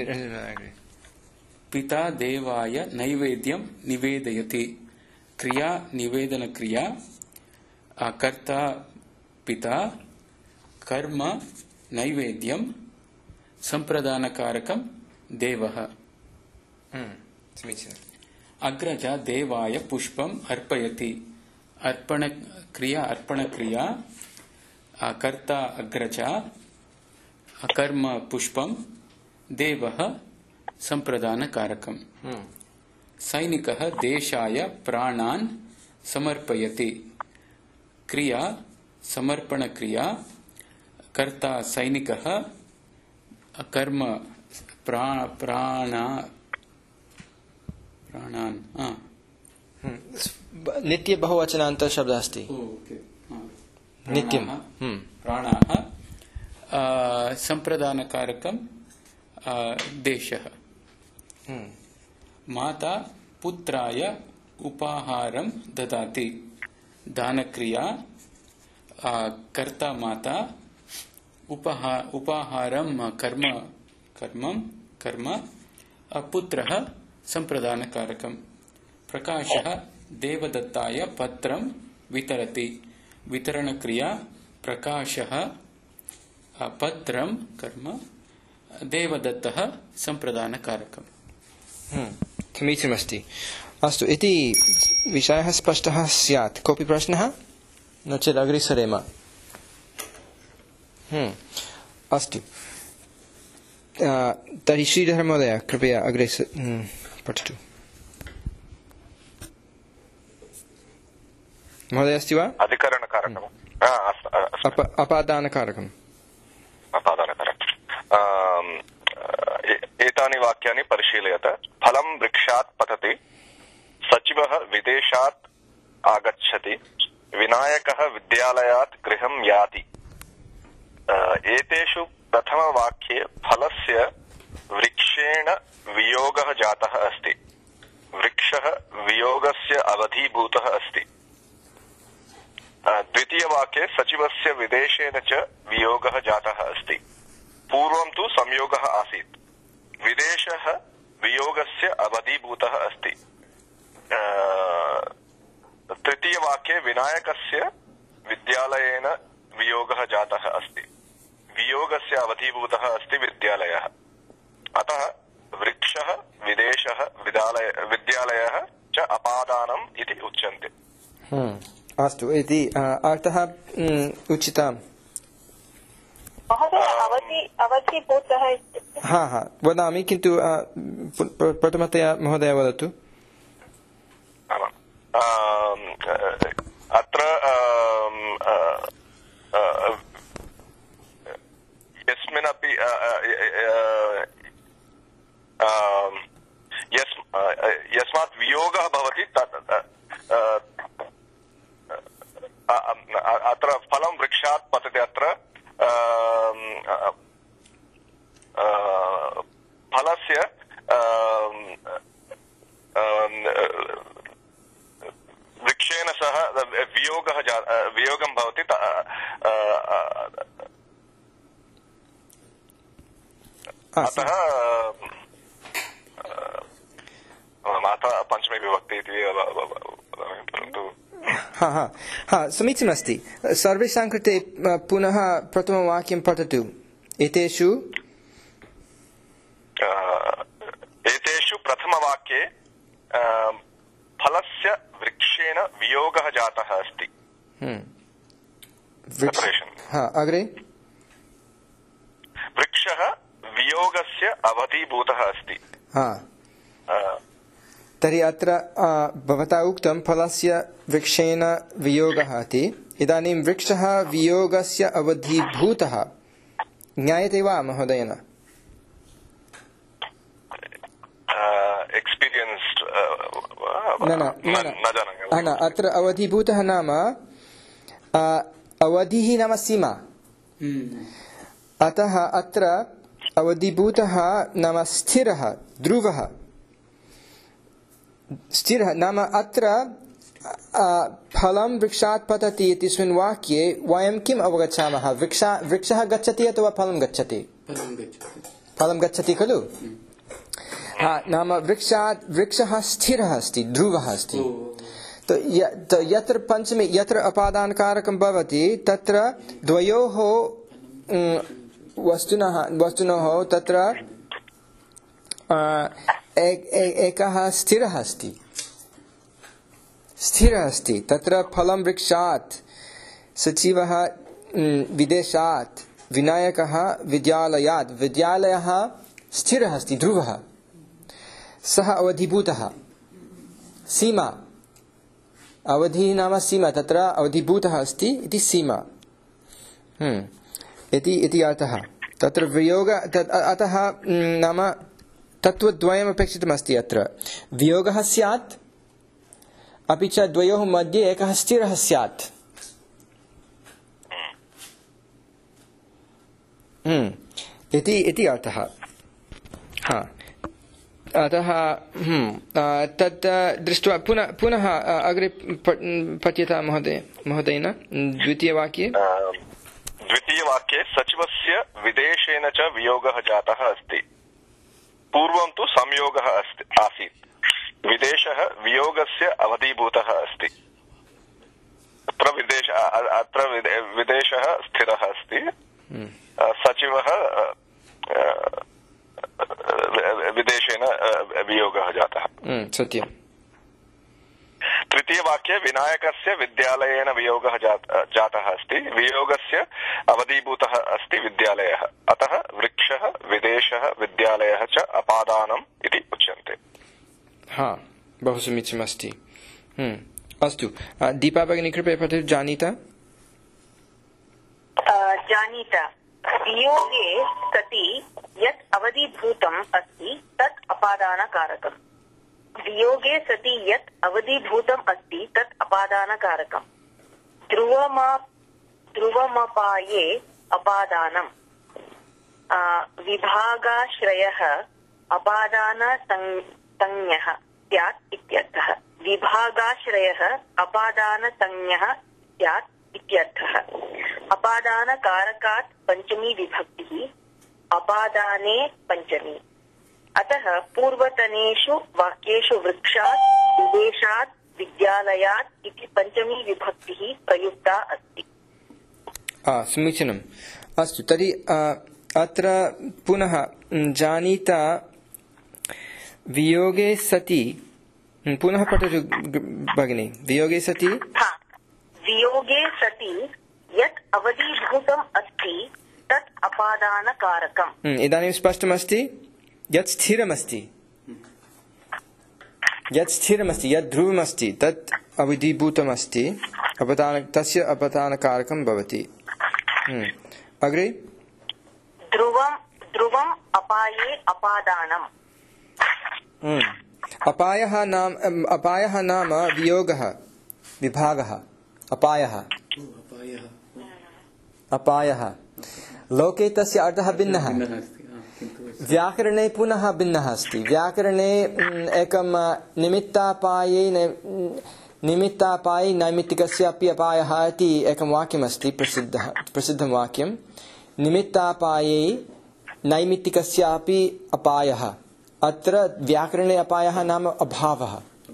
पिता देवाय नैवेद्यं निवेदयति। क्रिया निवेदनक्रिया कर्ता पिता कर्म नैवेद्यं संप्रदानकारकं देवः। समीचीनम्। अग्रजा देवाय पुष्पम् अर्पयति। अर्पणक्रिया कर्ता अग्रजा कर्म पुष्पं देवः संप्रदानकारकम्। सैनिकः देशाय प्राणान् समर्पयति। क्रिया समर्पणक्रिया कर्ता सैनिकः कर्म प्राणान् नित्य बहुवचनान्त शब्दः अस्ति नित्यं प्राणाः सम्प्रदानकारकं देशः माता पुत्राय उपाहारं ददाति दानक्रिया कर्ता माता उपाहारं कर्म पुत्रः सम्प्रदानकारकं प्रकाशः देवदत्ताय पत्रं वितरति वितरणक्रिया प्रकाशः पत्रं कर्म देवदत्तः सम्प्रदानकारकम् समीचीनमस्ति अस्तु इति विषयः स्पष्टः स्यात् कोऽपि प्रश्नः न चेत् अग्रे सरेम अस्तु तर्हि श्रीधर महोदय कृपया अग्रे पठतु महोदय अस्ति वा अधिकरणकारकम् अपादानकारकम् एतानि वाक्यानि परिशीलयत फलं वृक्षात् पतति सचिवः विदेशात् आगच्छति विनायकः विद्यालयात् गृहं याति एतेषु प्रथमवाक्ये फलस्य वृक्षेण वियोगः जातः अस्ति वृक्षः वियोगस्य अवधीभूतः अस्ति द्वितीयवाक्ये सचिवस्य विदेशेन च वियोगः जातः अस्ति पूर्वं तु संयोगः आसीत् विदेशः वियोगस्य अवधीभूतः अस्ति तृतीयवाक्ये विनायकस्य विद्यालयेन वियोगः जातः अस्ति वियोगस्य अवधीभूतः अस्ति विद्यालयः अतः वृक्षः विदेशः विद्यालयः च अपादानम् इति उच्यन्ते अस्तु इति अर्थः उचितः अवधीभूतः वदामि किन्तु प्रथमतया महोदय वदतु अत्र यस्मिन्नपि यस्मात् वियोगः भवति अत्र फलं वृक्षात् पतति अत्र फलस्य वृक्षेण सह वियोगं भवति अतः माता पञ्चमी विभक्ति इति परन्तु समीचीनमस्ति सर्वेषां कृते पुनः प्रथमवाक्यं पठतु एतेषु प्रथमवाक्ये फलस्य वृक्षेण वियोगः जातः अस्ति अग्रे वृक्षः वियोगस्य अवधीभूतः अस्ति तर्हि अत्र भवता उक्तं फलस्य वृक्षेण वियोगः इति इदानीं वृक्षः वियोगस्य अवधीभूतः ज्ञायते वा महोदयेन न अत्र अवधीभूतः नाम अवधिः नाम सीमा अतः अत्र अवधीभूतः नाम स्थिरः ध्रुवः स्थिरः नाम अत्र फलं वृक्षात् पतति इत्यस्मिन् वाक्ये वयं किम् अवगच्छामः वृक्षः गच्छति अथवा फलं गच्छति फलं गच्छति खलु नाम वृक्षः स्थिरः अस्ति ध्रुवः अस्ति तो यत्र पञ्चमे यत्र अपादानकारकं भवति तत्र द्वयोः वस्तुनः तत्र एकः स्थिरः अस्ति तत्र फलं वृक्षात् सचिवः विदेशात् विनायकः विद्यालयात् विद्यालयः स्थिरः अस्ति ध्रुवः सः अवधीभूतः सीमा अवधिः नाम सीमा तत्र अवधीभूतः अस्ति इति सीमा इति अर्थः। तत्र वियोग अतः नाम तत्त्वद्वयम् अपेक्षितमस्ति। अत्र वियोगः स्यात्, अपि च द्वयोः मध्ये एकः स्थिरः स्यात्। इति अर्थः। अतः तत् दृष्ट्वा पुनः अग्रे पठ्यतां महोदयेन द्वितीयवाक्ये। द्वितीयवाक्ये सचिवस्य विदेशेन च वियोगः जातः अस्ति। पूर्वं तु संयोगः आसीत्। विदेशः वियोगस्य अवधीभूतः अस्ति। अत्र विदेशः स्थिरः अस्ति। सचिवः विदेशेन वियोगः जातः। सत्यम्। तृतीयवाक्ये विनायकस्य विद्यालयेन वियोगः जातः अस्ति। वियोगस्य अवधीभूतः अस्ति विद्यालयः। अतः वृक्षः विदेशः विद्यालयः च अपादानम् इति उच्यन्ते। बहु समीचीनमस्ति। अस्तु, दीपा भगिनी कृपया पठतु। जानीता वियोगे सति यत् अवधीभूतम् अस्ति तत् अपादानकारकम्। वियोगे सति यत् अवधीभूतम् अस्ति तत् अपादानकारकम्। ध्रुवमपाये अपादानम्। विभागाश्रयः अपादानसंज्ञः स्यात् इत्यर्थः। विभागाश्रयः अपादानसंज्ञः स्यात् इत्यर्थः। अपादानकारकात् पंचमी विभक्तिः, अपादाने पंचमी। अतः पूर्वतनेषु वाक्येषु वृक्षात् विदेशात् विद्यालयात् इति पंचमी विभक्तिः प्रयुक्ता अस्ति। समीचीनम्। अस्तु, तर्हि अत्र पुनः जानीता वियोगे सति पुनः पठतु भगिनी। वियोगे सति वियोगे सति यत् अवधीभूतम् अस्ति तत् अपादानकारकम्। इदानीं स्पष्टमस्ति। यत् स्थिरमस्ति, यत् ध्रुवमस्ति तत् अवधीभूतमस्ति, तस्य अपादानकारकं भवति। अग्रे ध्रुवम् अपाये अपादानम्। अपायः नाम वियोगः, विभागः। अपायः लोके तस्य अर्थः भिन्नः। व्याकरणे पुनः भिन्नः अस्ति। व्याकरणे एकं निमित्तापाये नैमित्तिकस्य अपि अपायः इति एकं वाक्यमस्ति, प्रसिद्धं वाक्यं। निमित्तापाये नैमित्तिकस्यापि अपायः। अत्र व्याकरणे अपायः नाम अभावः।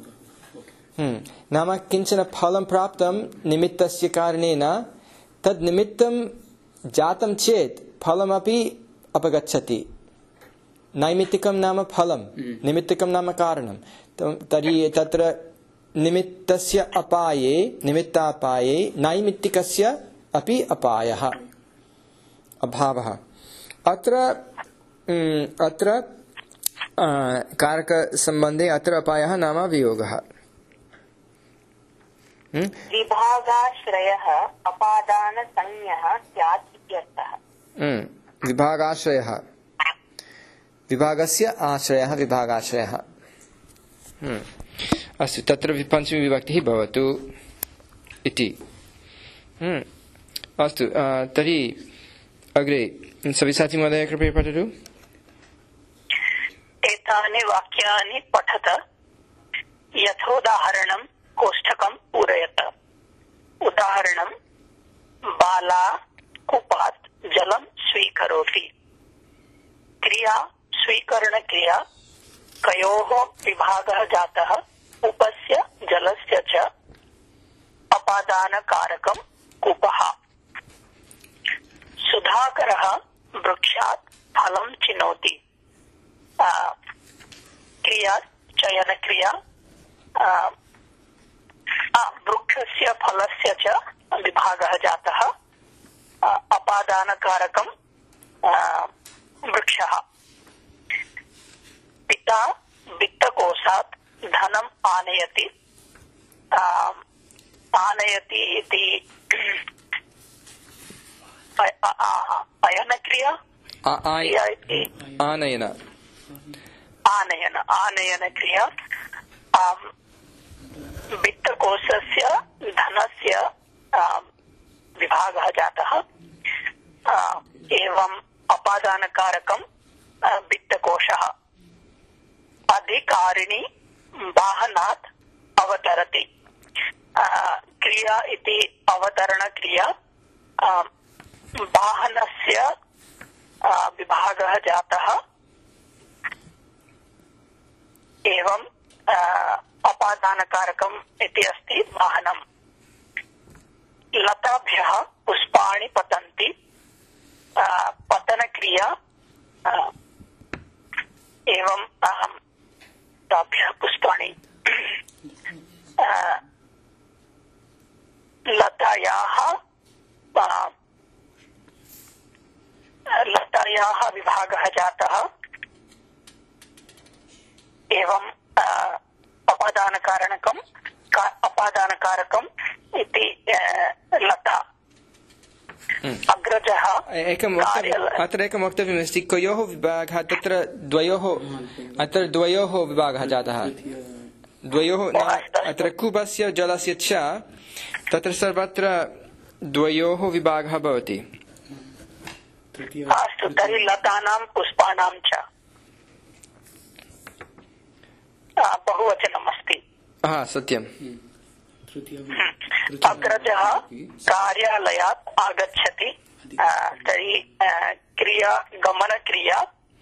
नाम किञ्चन फलं प्राप्तं निमित्तस्य कारणेन, तद् निमित्तं जातं चेत् फलमपि अपगच्छति। नैमित्तिकं नाम फलं, निमित्तिकं नाम कारणं। तर्हि तत्र निमित्तस्य निमित्तापाये नैमित्तिकस्य अपि अपायः, अभावः। अत्र कारकसम्बन्धे अत्र अपायः नाम वियोगः। विभागाश्रयः अपादानसंज्ञः स्यात् इत्यर्थः। विभागाश्रयः, विभागस्य आश्रयः, विभागाश्रयः। अस्तु, तत्र पंचमी विभक्तिः भवतु इति। अस्तु, तर्हि अग्रे सविसाची महोदय कृपया पठतु। एतानि वाक्यानि पठत यथोदाहरणं कोष्ठकं पूरयत। उदाहरणं बाला कूपात् जलं स्वीकरोति। क्रिया स्वीकरणक्रिया। कयोः विभागः जातः? कूपस्य जलस्य च। अपादानकारकं कूपः। सुधाकरः वृक्षात् फलं चिनोति। क्रिया चयनक्रिया। वृक्षस्य फलस्य च विभागः जातः। अपादानकारकं वृक्षः। पिता वित्तकोषात् धनम् आनयति। आनयति इति क्रिया इति आनयन क्रिया वित्तकोशस्य धनस्य विभागः जातः एवं अपादानकारकं वित्तकोशः अधिकारिणी वाहनात् अवतरति क्रिया इति अवतरण क्रिया वाहनस्य विभागः जातः एवं अपादानकारकम् इति अस्ति वाहनम् लताभ्यः पुष्पाणि पतन्ति पतनक्रिया एवं ताभ्यः पुष्पाणि लतायाः विभागः जातः एवं अपादानकारकम् इति लता अग्रजः अत्र एकं वक्तव्यमस्ति कयोः विभागः तत्र द्वयोः विभागः जातः द्वयोः अत्र कूपस्य जलस्य च तत्र सर्वत्र द्वयोः विभागः भवति अस्तु तर्हि लतानां पुष्पाणां च बहुवचनम् अस्ति सत्यम् अग्रजः कार्यालयात् आगच्छति तर्हि क्रिया गमनक्रिया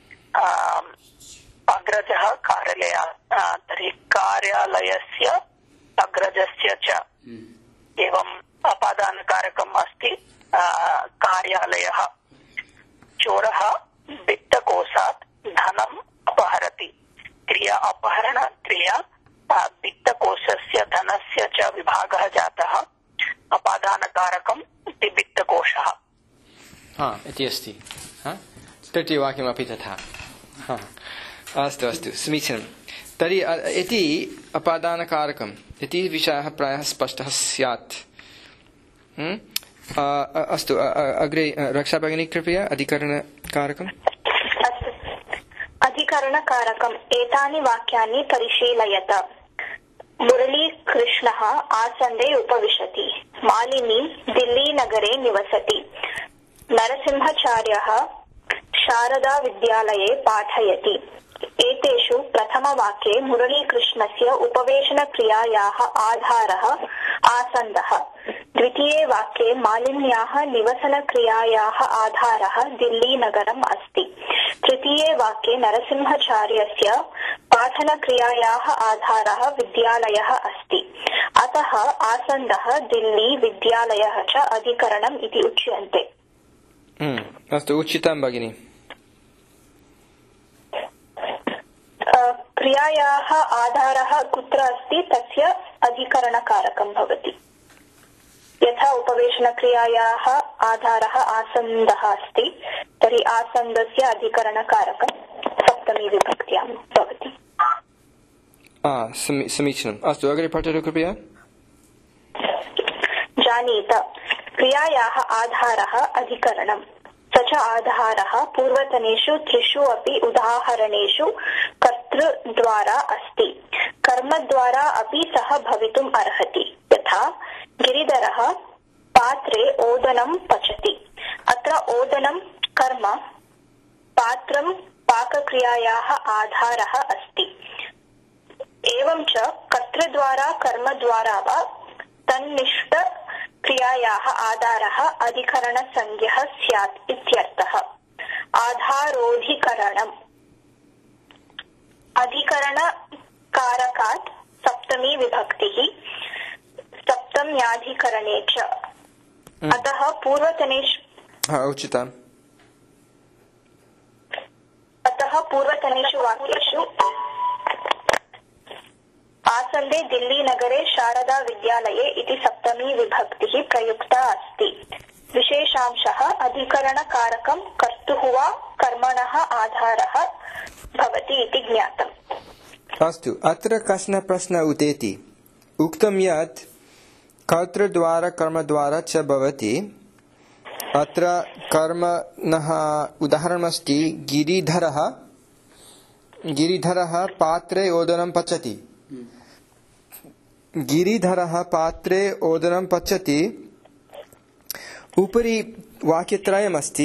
अग्रजः कार्यालयात् तर्हि कार्यालयस्य अग्रजस्य च एवं अपादानकारकम् अस्ति कार्यालयः चोरः वित्तकोशात् धनम् अपहरति क्रिया अपहरण क्रिया वित्तकोशस्य धनस्य च विभागः जातः अपादानकारकम् इति वित्तकोशः इति अस्ति तृतीयवाक्यमपि तथा अस्तु समीचीनं तर्हि इति अपादानकारकम् इति विषयः प्रायः स्पष्टः स्यात् अस्तु अग्रे रक्षा भगिनी कृपया अधिकरणकारकम् अधिकरणकारकम् एतानि वाक्यानि परिशीलयत मुरलीकृष्णः आसन्दे उपविशति मालिनी दिल्लीनगरे निवसति नरसिंहाचार्यः शारदा विद्यालये पाठयति एतेषु प्रथमवाक्ये मुरलीकृष्णस्य उपवेशनक्रियायाः आधारः आसन्दः द्वितीये वाक्ये मालिन्याः निवसनक्रियायाः आधारः दिल्लीनगरम् अस्ति तृतीये वाक्ये नरसिंहाचार्यस्य पाठनक्रियायाः आधारः विद्यालयः अस्ति अतः आसन्दः दिल्ली विद्यालयः च अधिकरणम् इति उच्यन्ते अस्तु उचितं भगिनि क्रियायाः आधारः कुत्र अस्ति तस्य अधिकरणकारकं भवति यथा उपवेशनक्रियायाः आधारः आसन्दः अस्ति तर्हि आसन्दस्य अधिकरणकारकं सप्तमी विभक्त्यां भवति समीचीनम् अस्तु अग्रे पठतु कृपया जानीत क्रियायाः आधारः अधिकरणम् स च आधारः पूर्वतनेषु त्रिषु अपि उदाहरणेषु कर्तृद्वारा अस्ति कर्मद्वारा अपि सः भवितुम् अर्हति यथा गिरिधरः पात्रे ओदनं पचति अत्र ओदनं कर्म पात्रं पाकक्रियायाः आधारः अस्ति एवं च कर्तृद्वारा कर्मद्वारा वा तन्निष्ठ क्रियायाः आधारः अधिकरणसंज्ञः स्यात् इत्यर्थः आधारोधिकरणम् अधिकरणकारकात् सप्तमी विभक्तिः सप्तम्याधिकरणे च अतः पूर्वतनेषु वाक्येषु आसन्दे दिल्लीनगरे शारदा विद्यालये इति सप्तमी विभक्तिः प्रयुक्ता अस्ति विशेषांशः अधिकरणकारकं कर्तुः वा कर्मणः आधारः भवति इति ज्ञातम् अस्तु अत्र कश्चन प्रश्नः उदेति उक्तं यत् कर्तृद्वारा कर्मद्वारा च भवति अत्र कर्मणः उदाहरणमस्ति गिरिधरः पात्रे ओदनं पचति। गिरिधरः पात्रे ओदनं पचति उपरि वाक्यत्रयमस्ति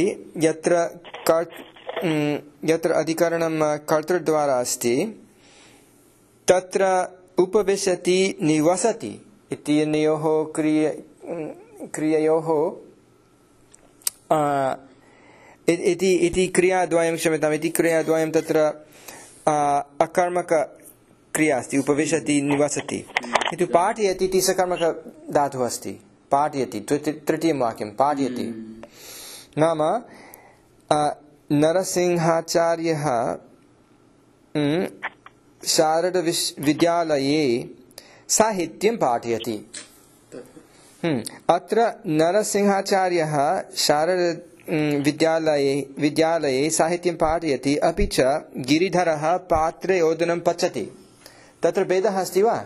यत्र अधिकरणं कर्तृद्वारा अस्ति। तत्र उपविशति निवसति इत्यनयोः क्रिययोः इति क्रियाद्वयं क्षम्यताम् इति क्रियाद्वयं तत्र अकर्मक क्रिया अस्ति। उपविशति निवसति किन्तु पाठयति इति सकर्मक धातुः अस्ति। पाठयति तृतीयं वाक्यं पाठयति नाम नरसिंहाचार्यः शारदविद्यालये साहित्यं पाठयति। अत्र नरसिंहाचार्यः विद्यालये साहित्यं पाठयति अपि च गिरिधरः पात्रे ओदनं पचति। तत्र भेदः अस्ति वा?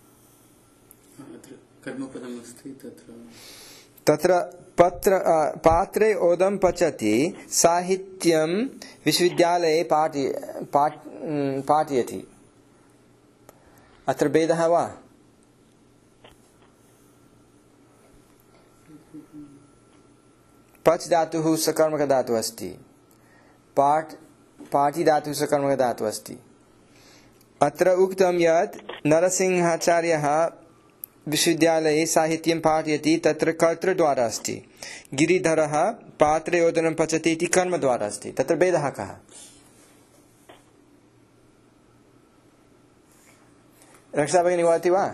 तत्र पात्रे ओदनं पचति साहित्यं विश्वविद्यालये पाठयति। अत्र भेदः वा? पच धातुः सकर्मक धातुः अस्ति। पाठि धातुः सकर्मक धातुः अस्ति। अत्र उक्तं यत् नरसिंहाचार्यः विश्वविद्यालये साहित्यं पाठयति तत्र कर्तृद्वारा अस्ति। गिरिधरः पात्रे ओदनं पचति इति कर्मद्वारा अस्ति। तत्र भेदः कः? रक्षा भगिनी वदति वा?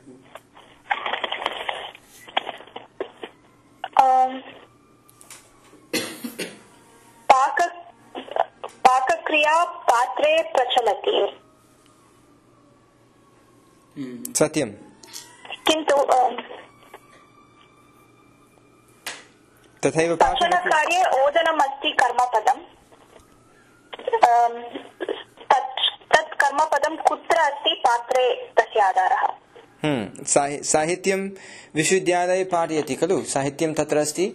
पाकक्रिया पात्रे प्रचलति। सत्यं। किन्तु तथैव पचनकार्ये ओदनम् अस्ति कर्मपदं। तत् कर्मपदं कुत्र अस्ति? पात्रे तस्य आधारः। साहित्यं विश्वविद्यालये पाठयति खलु? साहित्यं तत्र अस्ति।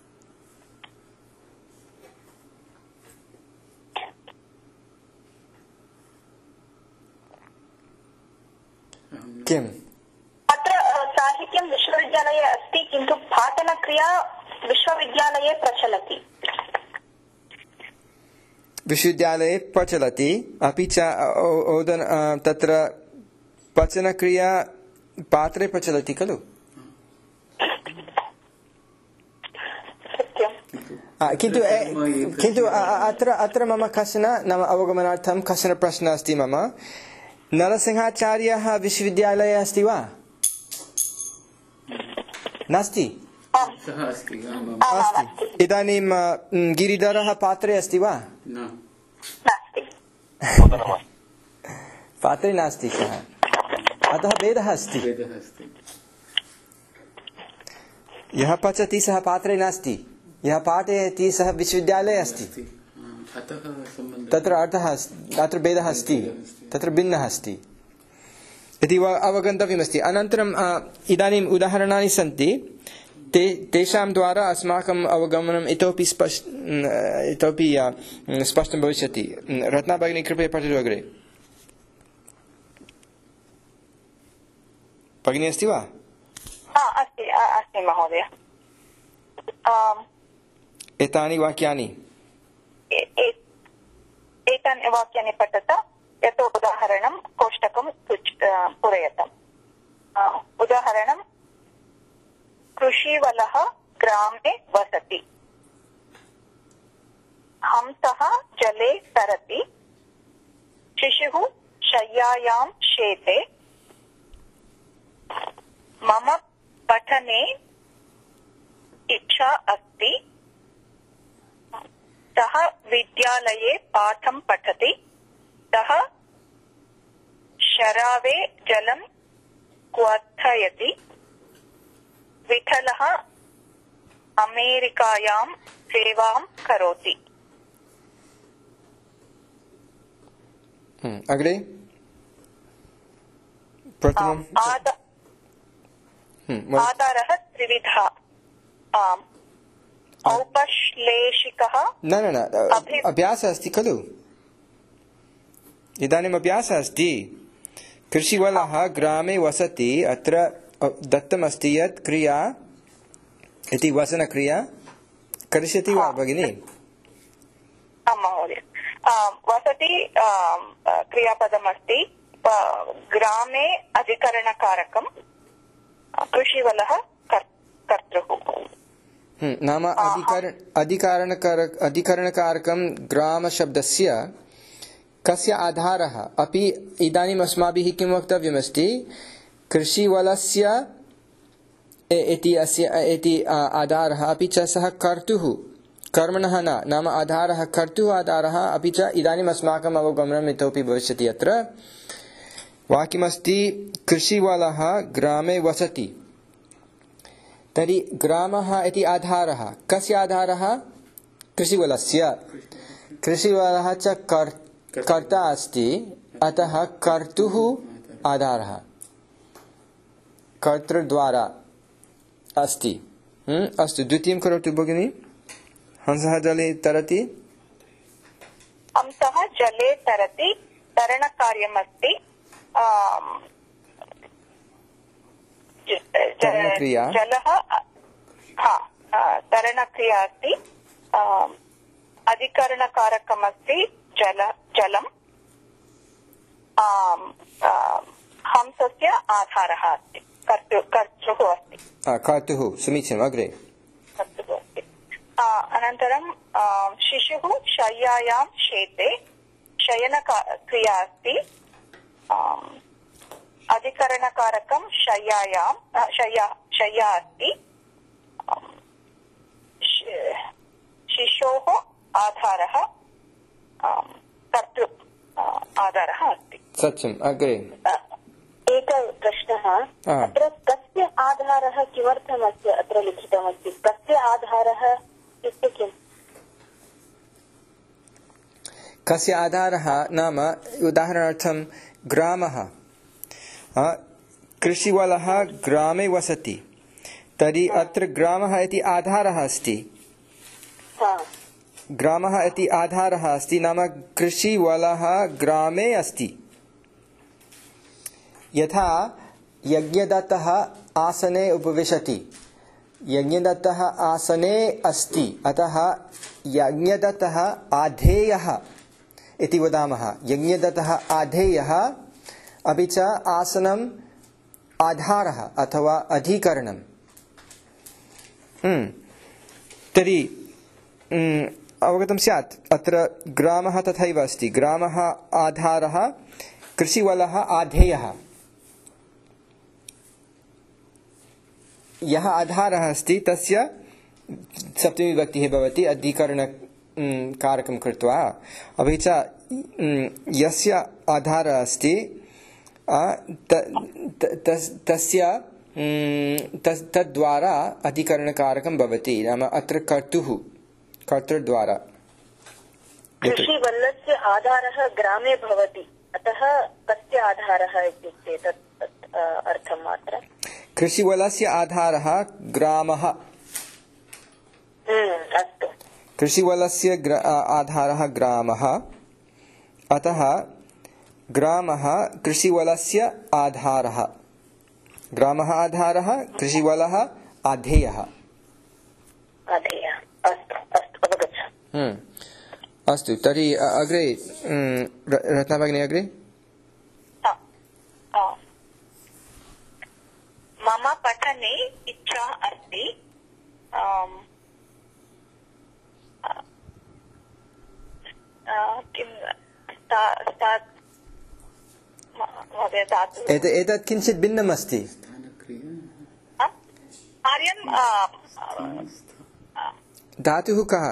किम्? अत्र साहित्यं विश्वविद्यालये अस्ति किन्तु पाठनक्रिया विश्वविद्यालये प्रचलति। विश्वविद्यालये प्रचलति अपि च तत्र पचनक्रिया पात्रे प्रचलति खलु? किन्तु अत्र मम कश्चन नाम अवगमनार्थं कश्चन प्रश्नः अस्ति मम। नरसिंहाचार्यः विश्वविद्यालये अस्ति वा? नास्ति। अस्ति। इदानीं गिरिधरः पात्रे अस्ति वा? पात्रे नास्ति सः। अतः भेदः अस्ति। यः पचति सः पात्रे नास्ति। यः पाठयति सः विश्वविद्यालये अस्ति। तत्र अर्थः तत्र भेदः अस्ति। तत्र भिन्नः अस्ति इति अवगन्तव्यमस्ति। अनन्तरम् इदानीम् उदाहरणानि सन्ति। तेषां द्वारा अस्माकम् अवगमनम् इतोपि स्पष्टं भविष्यति। रत्ना भगिनी कृपया पठतु अग्रे। भगिनी अस्ति वा? अस्ति महोदय। एतानि वाक्यानि एतानि वाक्यानि पठत यत् उदाहरणं कोष्टकं पूरयतम्। उदाहरणं कृषिवलः ग्रामे वसति। हंसः जले तरति। शिशुः शय्यायां शेते। मम पठने इच्छा अस्ति। सः विद्यालये पाठं पठति। सः शरावे जलं क्वथयति। विठलः अमेरिकायां सेवां करोति। अग्रे प्रथमम् आधारः त्रिविधः। औपश्लेषिकः न अभ्यासः अस्ति खलु इदानीम् अभ्यासः अस्ति कृषिवलः ग्रामे वसति अत्र दत्तमस्ति यत् क्रिया इति वचनक्रिया करिष्यति वा भगिनी आम् महोदय वसति क्रियापदमस्ति ग्रामे अधिकरणकारकं कृषिवलः कर्तृः नाम अधिकरणकारकं ग्रामशब्दस्य कस्य आधारः अपि इदानीम् अस्माभिः किं वक्तव्यमस्ति कृषिवलस्य इति आधारः अपि च सः कर्तुः कर्मणः न नाम आधारः कर्तुः आधारः अपि च इदानीम् अस्माकम् अवगमनम् इतोपि भविष्यति अत्र वाक्यमस्ति कृषिवलः ग्रामे वसति तर्हि ग्रामः इति आधारः कस्य आधारः कृषिवलस्य कृषिवलः च कर्ता अस्ति अतः कर्तुः आधारः कर्तृद्वारा अस्ति अस्तु द्वितीयं करोतु भगिनी हंसः जले तरति हंसः जले तरति तरणकार्यमस्ति जलः तरणक्रिया अस्ति अधिकरणकारकमस्ति जलम् हंसस्य आधारः अस्ति कर्तुः अस्ति कर्तुः समीचीनम् अग्रे कर्तुः अस्ति अनन्तरं शिशुः शय्यायां शेते शयनक्रिया अस्ति अधिकरणकारकं शय्या अस्ति शिशोः आधारः कर्तृ आधारः अस्ति सत्यम् अग्रे एकः प्रश्नः अत्र कस्य आधारः किमर्थमस्ति अत्र लिखितमस्ति कस्य आधारः इत्युक्ते किम् कस्य आधारः नाम उदाहरणार्थं ग्रामः कृषिवलः ग्रामे वसति तर्हि अत्र ग्रामः इति आधारः अस्ति ग्रामः इति आधारः अस्ति नाम कृषिवलः ग्रामे अस्ति यथा यज्ञदत्तः आसने उपविशति यज्ञदत्तः आसने अस्ति अतः यज्ञदत्तः आधेयः इति वदामः यज्ञदत्तः आधेयः अपि च आसनम् आधारः अथवा अधिकरणम् तर्हि अवगतं स्यात् अत्र ग्रामः तथैव अस्ति ग्रामः आधारः कृषिवलः आधेयः यः आधारः अस्ति तस्य सप्तमी विभक्तिः भवति अधिकरण कारकं कृत्वा अपि च यस्य आधारः अस्ति तद्द्वारा अधिकरणकारकं भवति नाम अत्र कर्तृद्वारा कृषिवलस्य आधारः ग्रामे भवति अतः कस्य आधारः इत्युक्ते तत् अर्थं मात्र कृषिवलस्य आधारः ग्रामः अस्तु कृषिवलस्य आधारः ग्रामः अतः ग्रामः कृषिवलस्य आधारः ग्रामः आधारः कृषिवलः आधेयः अस्तु अवगच्छामि अस्तु तर्हि अग्रे रत्ना भगिनी अग्रे मम पठने इच्छा अस्ति एतत् किञ्चित् भिन्नम् अस्ति धातुः कः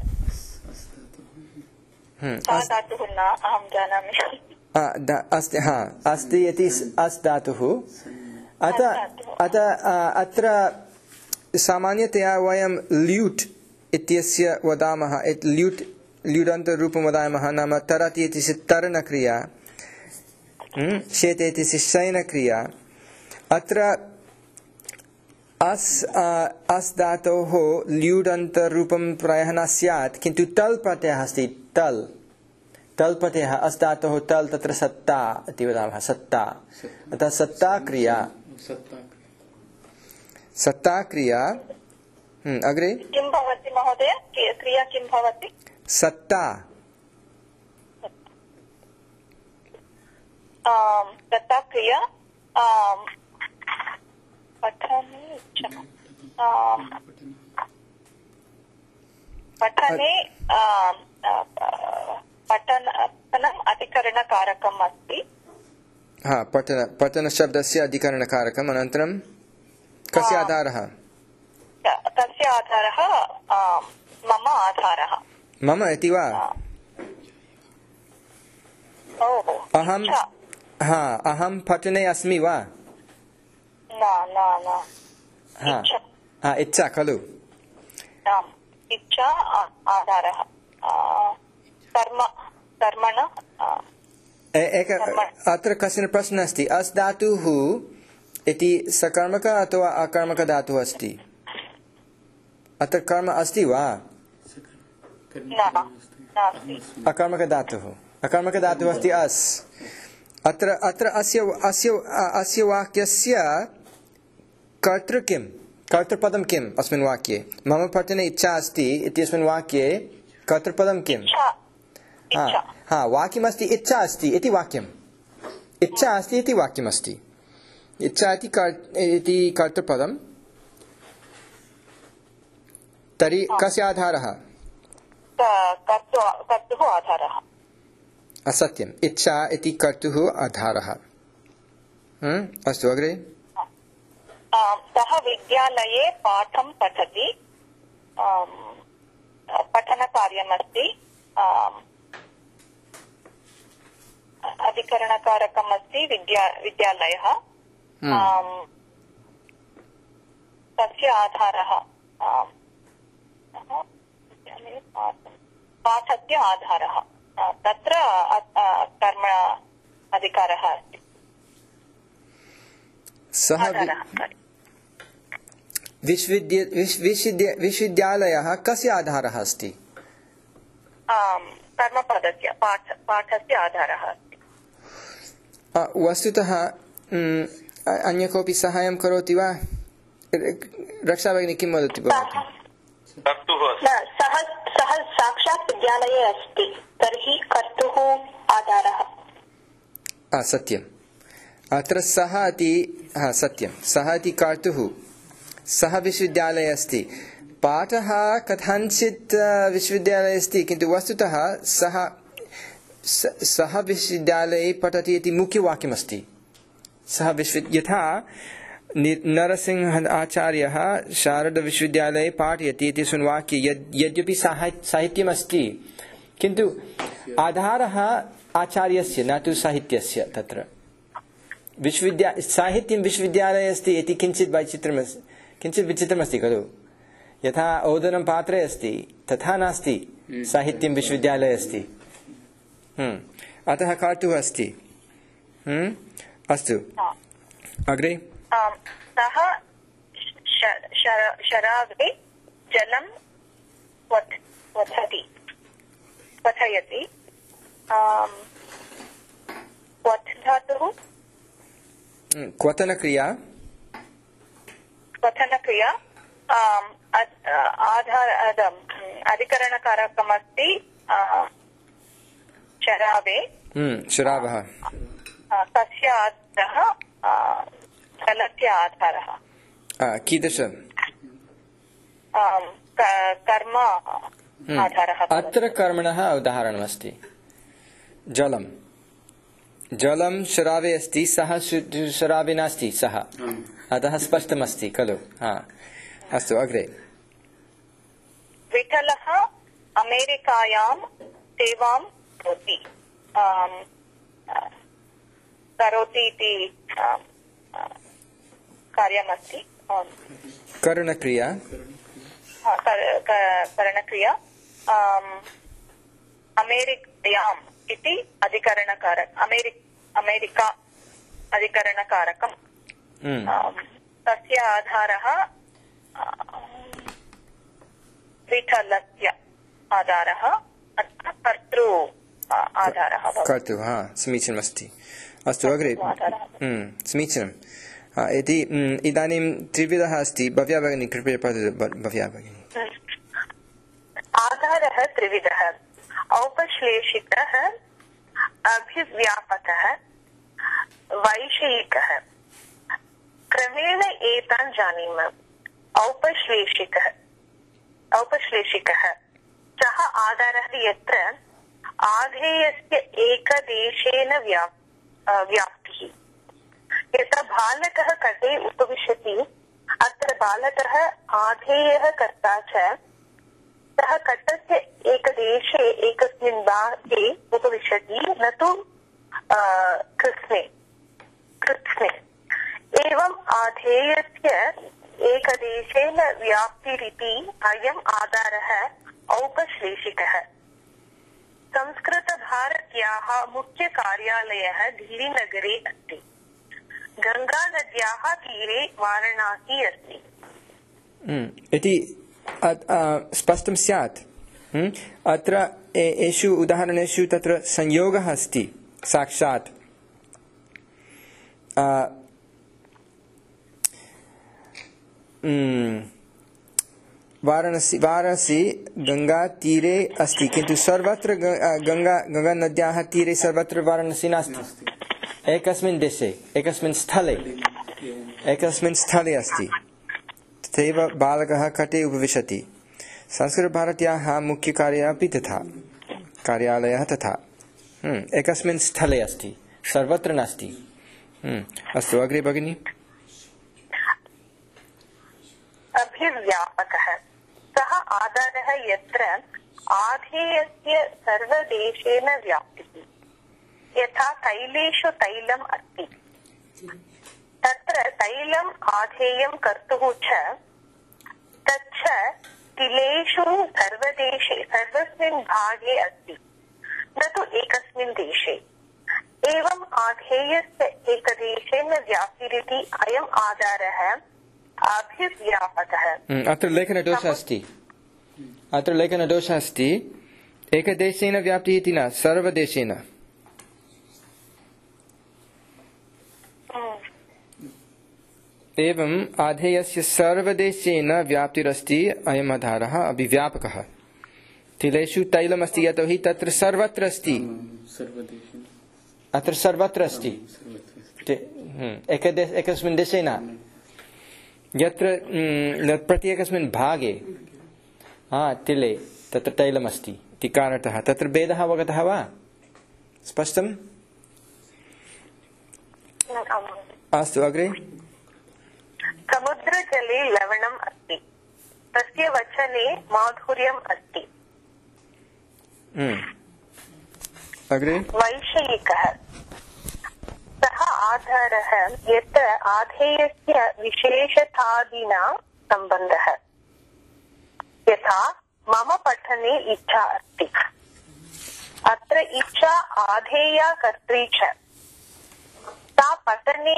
धातुः न अहं जानामि अस्ति इति अस् धातुः अत्र सामान्यतया वयं ल्यूट् इत्यस्य वदामः ल्यूडन्तरूपं वदामः नाम तरति इत्यस्य तरणक्रिया शेते इत्यस्य शयनक्रिया अत्र अस् धातोः ल्यूडन्तरूपं प्रायः न स्यात् किन्तु तल् प्रत्ययः अस्ति तल् प्रत्ययः अस् धातोः तल् तत्र सत्ता इति वदामः सत्ता अतः सत्ता क्रिया अग्रे किं भवति महोदय क्रिया किं भवति सत्ता सत्ता क्रिया पठने पठनम् अधिकरणकारकम् अस्ति पठनशब्दस्य अधिकरणकारकम् अनन्तरं कस्य आधारः तस्य आधारः मम आधारः मम इति वा अहं पठने अस्मि वा न इच्छा खलु इच्छा आधारः कर्मण अत्र कश्चन प्रश्नः अस्ति अस् धातुः इति सकर्मक अथवा अकर्मक धातुः अस्ति अत्र कर्म अस्ति वा अकर्मक धातुः अस्ति अस् अत्र अस्य वाक्यस्य कर्तृ किं कर्तृपदं किम् अस्मिन् वाक्ये मम पठने इच्छा अस्ति इत्यस्मिन् वाक्ये कर्तृपदं किम् वाक्यमस्ति इच्छा अस्ति इति वाक्यम् इच्छा अस्ति इति वाक्यमस्ति इच्छा इति कर्तृपदं तर्हि कस्य आधारः कर्तुः आधारः असत्यम् इच्छा इति कर्तुः आधारः अस्तु अग्रे सः विद्यालये पाठं पठति पठनकार्यमस्ति अधिकरणकारकम् अस्ति विद्यालयः तस्य आधारः पाठस्य आधारः तत्र कर्म अधिकारः अस्ति सः विश्वविद्यालयः कस्य आधारः अस्ति कर्मपदस्य पाठस्य आधारः अस्ति वस्तुतः अन्य कोऽपि साहाय्यं करोति वा रक्षा भगिनी किं वदति सः साक्षात् विद्यालये अस्ति तर्हि कर्तुः आधारः सत्यम् अत्र सः इति सत्यं सः इति कर्तुः सः विश्वविद्यालये अस्ति पाठः कथञ्चित् विश्वविद्यालये अस्ति किन्तु वस्तुतः सः विश्वविद्यालये पठति इति मुख्यवाक्यमस्ति सः यथा नरसिंह आचार्यः शारदविश्वविद्यालये पाठयति इति वाक्ये यद्यपि साहित्यमस्ति किन्तु आधारः आचार्यस्य न तु साहित्यस्य तत्र साहित्यं विश्वविद्यालये अस्ति इति किञ्चित् विचित्रमस्ति खलु यथा ओदनं पात्रे अस्ति तथा नास्ति साहित्यं विश्वविद्यालये अस्ति अतः कर्तुः अस्ति अस्तु अग्रे सः शरावे जलं क्वथयति क्वथ धातुः क्वथनक्रिया अधिकरणकारकमस्ति शरावे शरावः तस्य आधारः जलस्य आधारः कीदृश कर्म आधारः अत्र कर्मणः उदाहरणमस्ति जलं शरावे अस्ति सः शरावे नास्ति सः अतः स्पष्टमस्ति खलु अस्तु अग्रे विठलः अमेरिकायां सेवां करोति इति कार्यमस्ति करणक्रिया अमेरिकायाम् इति अमेरिका अधिकरणकारकम् तस्य आधारः विठलस्य आधारः अत्र कर्तृ आधारः कर्तृ समीचीनमस्ति अस्तु अग्रे समीचीनम् इति इदानीं त्रिविधः अस्ति भव्या भगिनी कृपया पठतु भव्या भगिनी आधारः त्रिविधः औपश्लेषिकः अभिव्यापकः वैषयिकः क्रमेण एतान् जानीमः औपश्लेषिकः सः आधारः यत्र आधेयस्य एकदेशेन व्याप्तिः यथा बालकः कटे उपविशति अत्र बालकः आधेयः कर्ता च सः कटस्य एकदेशे एकस्मिन् भागे उपविशति न तु कृत्स्ने एवं आधेयस्य एकदेशेन व्याप्तिरिति अयम् आधारः औपश्लेषिकः संस्कृतभारत्याः मुख्यकार्यालयः दिल्लीनगरे अस्ति गङ्गानद्याः तीरे वाराणसी अस्ति इति स्पष्टं स्यात् अत्र एषु उदाहरणेषु तत्र संयोगः अस्ति साक्षात् वाराणसी गङ्गातीरे अस्ति किन्तु सर्वत्र गङ्गानद्याः तीरे सर्वत्र वाराणसी नास्ति एकस्मिन् देशे एकस्मिन् स्थले अस्ति तथैव बालकः कटे उपविशति संस्कृतभारत्याः मुख्यकार्यालयः अपि तथा कार्यालयः तथा एकस्मिन् स्थले अस्ति सर्वत्र नास्ति अस्तु अग्रे भगिनी अभिव्यापकः सः आधारः यत्र आधेयस्य सर्वदेशेन व्याप्तिः यथा तैलेषु तैलम् अस्ति तत्र तैलम् आधेयं कर्तुः च तच्च तिलेषु सर्वस्मिन् भागे अस्ति न तु एकस्मिन् देशे एवम् आधेयस्य एकदेशेन व्याप्तिरिति अयम् आधारः अभिव्यापकः अत्र लेखनदोषः अस्ति एकदेशेन व्याप्तिः इति न सर्वदेशेन एवम् आधेयस्य सर्वदेशेन व्याप्तिरस्ति अयम् आधारः अभिव्यापकः तिलेषु तैलमस्ति यतोहि तत्र सर्वत्र अस्ति अत्र सर्वत्र अस्ति एकस्मिन् देशे न यत्र प्रत्येकस्मिन् भागे तिले तत्र तैलमस्ति इति कारणतः तत्र भेदः अवगतः वा स्पष्टम् अस्तु अग्रे समुद्रजले लवणम् अस्ति तस्य वचने माधुर्यम् अस्ति अग्रे वैषयिकः सः आधारः यत्र आधेयस्य विशेषतादिना सम्बन्धः यथा मम पठने इच्छा अस्ति अत्र इच्छा आधेया कर्त्री च सा पठने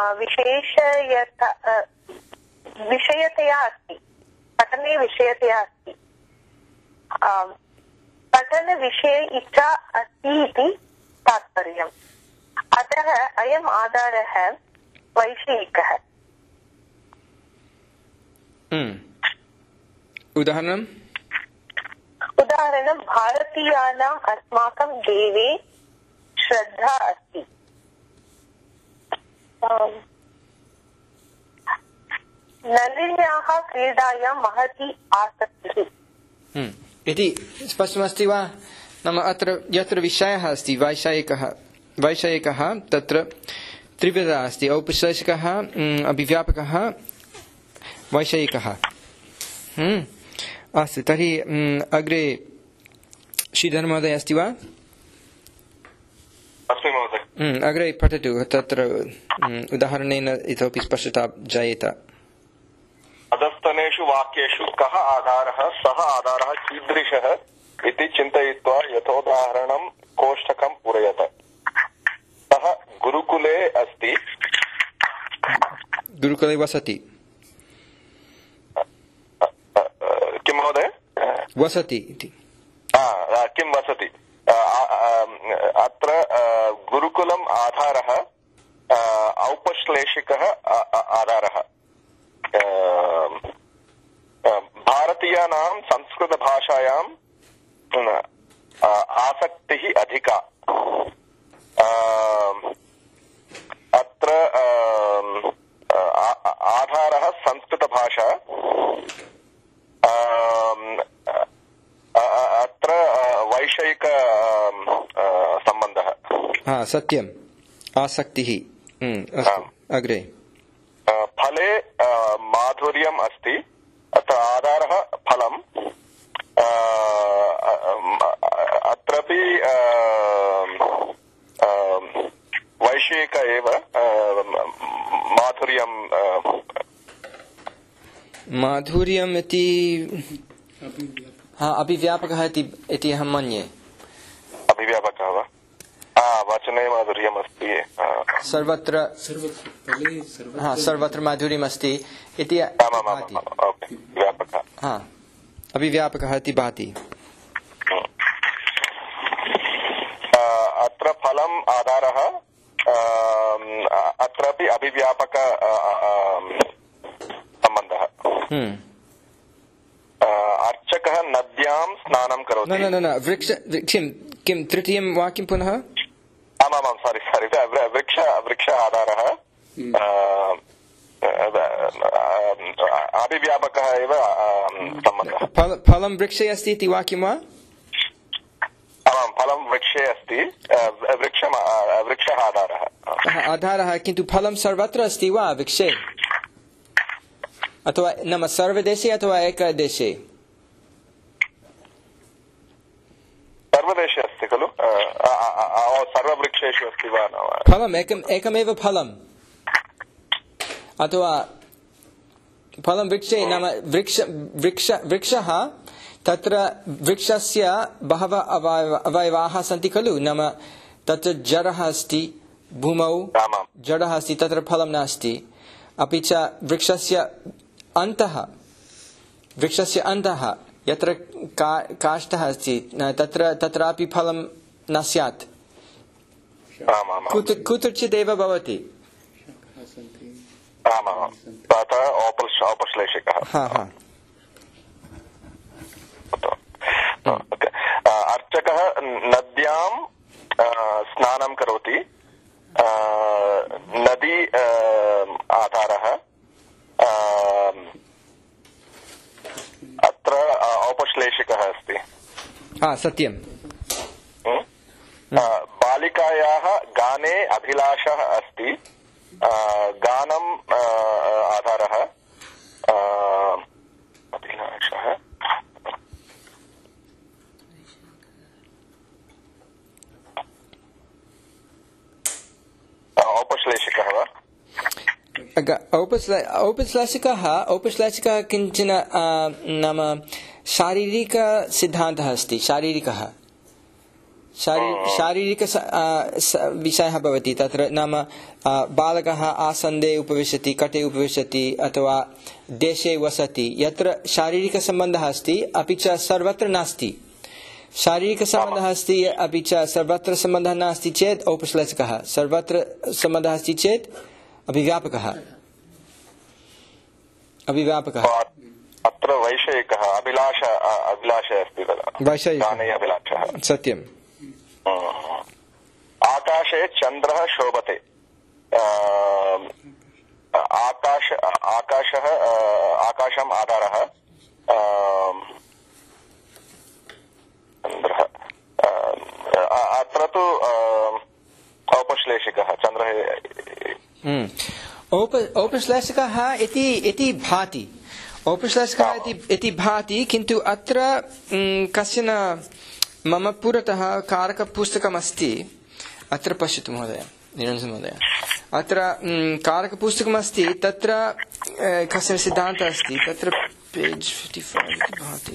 विषयतया अस्ति पठनविषये इच्छा अस्ति इति तात्पर्यम् अतः अयम् आधारः वैषयिकः उदाहरणं भारतीयानाम् अस्माकं देवे श्रद्धा अस्ति नलिन्याः क्रीडायां महती आसक्तिः इति स्पष्टमस्ति वा नाम अत्र यत्र विषयः अस्ति वैषयिकः तत्र त्रिविधः अस्ति औपश्लेषिकः अभिव्यापकः वैषयिकः अस्तु तर्हि अग्रे श्रीधर महोदय अस्ति वा अस्मि महोदय अग्रे पठतु तत्र उदाहरणेन इतोपि स्पष्टता जायेत अधस्तनेषु वाक्येषु कः आधारः सः आधारः कीदृशः इति चिन्तयित्वा यथोदाहरणं कोष्ठकं पूरयत सः गुरुकुले अस्ति गुरुकुले वसति किं महोदय वसति इति किं वसति अत्र गुरुकुलम् आधारः औपश्लेषिकः आधारः भारतीयानां संस्कृतभाषायां आसक्तिः अधिका अत्र आधारः संस्कृतभाषा अत्र वैषयिक सम्बन्धः सत्यम् आसक्तिः अस्तु अग्रे फले माधुर्यम् अस्ति अत्र आधारः फलम् अत्रापि वैषयिक एव माधुर्यम् इति अभिव्यापकः इति अहं मन्ये अभिव्यापकः वा वचने माधुर्यम् अस्ति सर्वत्र माधुर्यम् अस्ति इति अभिव्यापकः इति भाति अत्र फलम् आधारः अत्रापि अभिव्यापक सम्बन्धः अर्चकः नद्यां स्नानं करोति न वृक्ष किं तृतीयं वाक्यं पुनः आमां सारी वृक्ष आधारः अभिव्यापकः एव सम्बन्धः फलं वृक्षे अस्ति इति वाक्यं वा आमां फलं वृक्षे अस्ति वृक्षः आधारः किन्तु फलं सर्वत्र अस्ति वा वृक्षे अथवा नाम सर्वदेशे अथवा एकदेशे सर्वदेशे अस्ति खलु सर्ववृक्षेषु अस्ति वा फलम् एकमेव फलम् अथवा फलं वृक्षे नाम वृक्षः तत्र वृक्षस्य बहवः अवयवाः सन्ति खलु नाम तत्र जडः अस्ति भूमौ जडः अस्ति तत्र फलं नास्ति अपि च वृक्षस्य अन्तः यत्र काष्ठः अस्ति तत्रापि फलं न स्यात् कुत्रचिदेव भवति औपश्लेषिकः अर्चकः नद्यां स्नानं करोति नदी आधारः अत्र औपश्लेषिकः अस्ति सत्यं बालिकायाः गाने अभिलाषः अस्ति गानम् आधारः अभिलाषः औपश्लेषिकः वा औपश्लेषिकः किञ्चन नाम शारीरिकसिद्धान्तः अस्ति शारीरिक विषयः भवति तत्र नाम बालकः आसन्दे उपविशति कटे उपविशति अथवा देशे वसति यत्र शारीरिकसम्बन्धः अस्ति अपि च सर्वत्र नास्ति शारीरिकसम्बन्धः अस्ति अपि च सर्वत्र सम्बन्धः नास्ति चेत् औपश्लेषिकः सर्वत्र सम्बन्धः अस्ति चेत् अभिव्यापकः अत्र वैषयिकः अभिलाषः अस्ति अभिलाषः सत्यम् आकाशे चन्द्रः शोभते आकाशम् आधारः चन्द्रः अत्र तु औपश्लेषिकः चन्द्रः औपश्लेषिकः इति भाति औपश्लेषिकः इति भाति किन्तु अत्र कश्चन मम पुरतः कारकपुस्तकमस्ति अत्र पश्यतु महोदय निरञ्जन महोदय अत्र कारकपुस्तकमस्ति तत्र कश्चन सिद्धान्तः अस्ति तत्र पेज् 55 इति भाति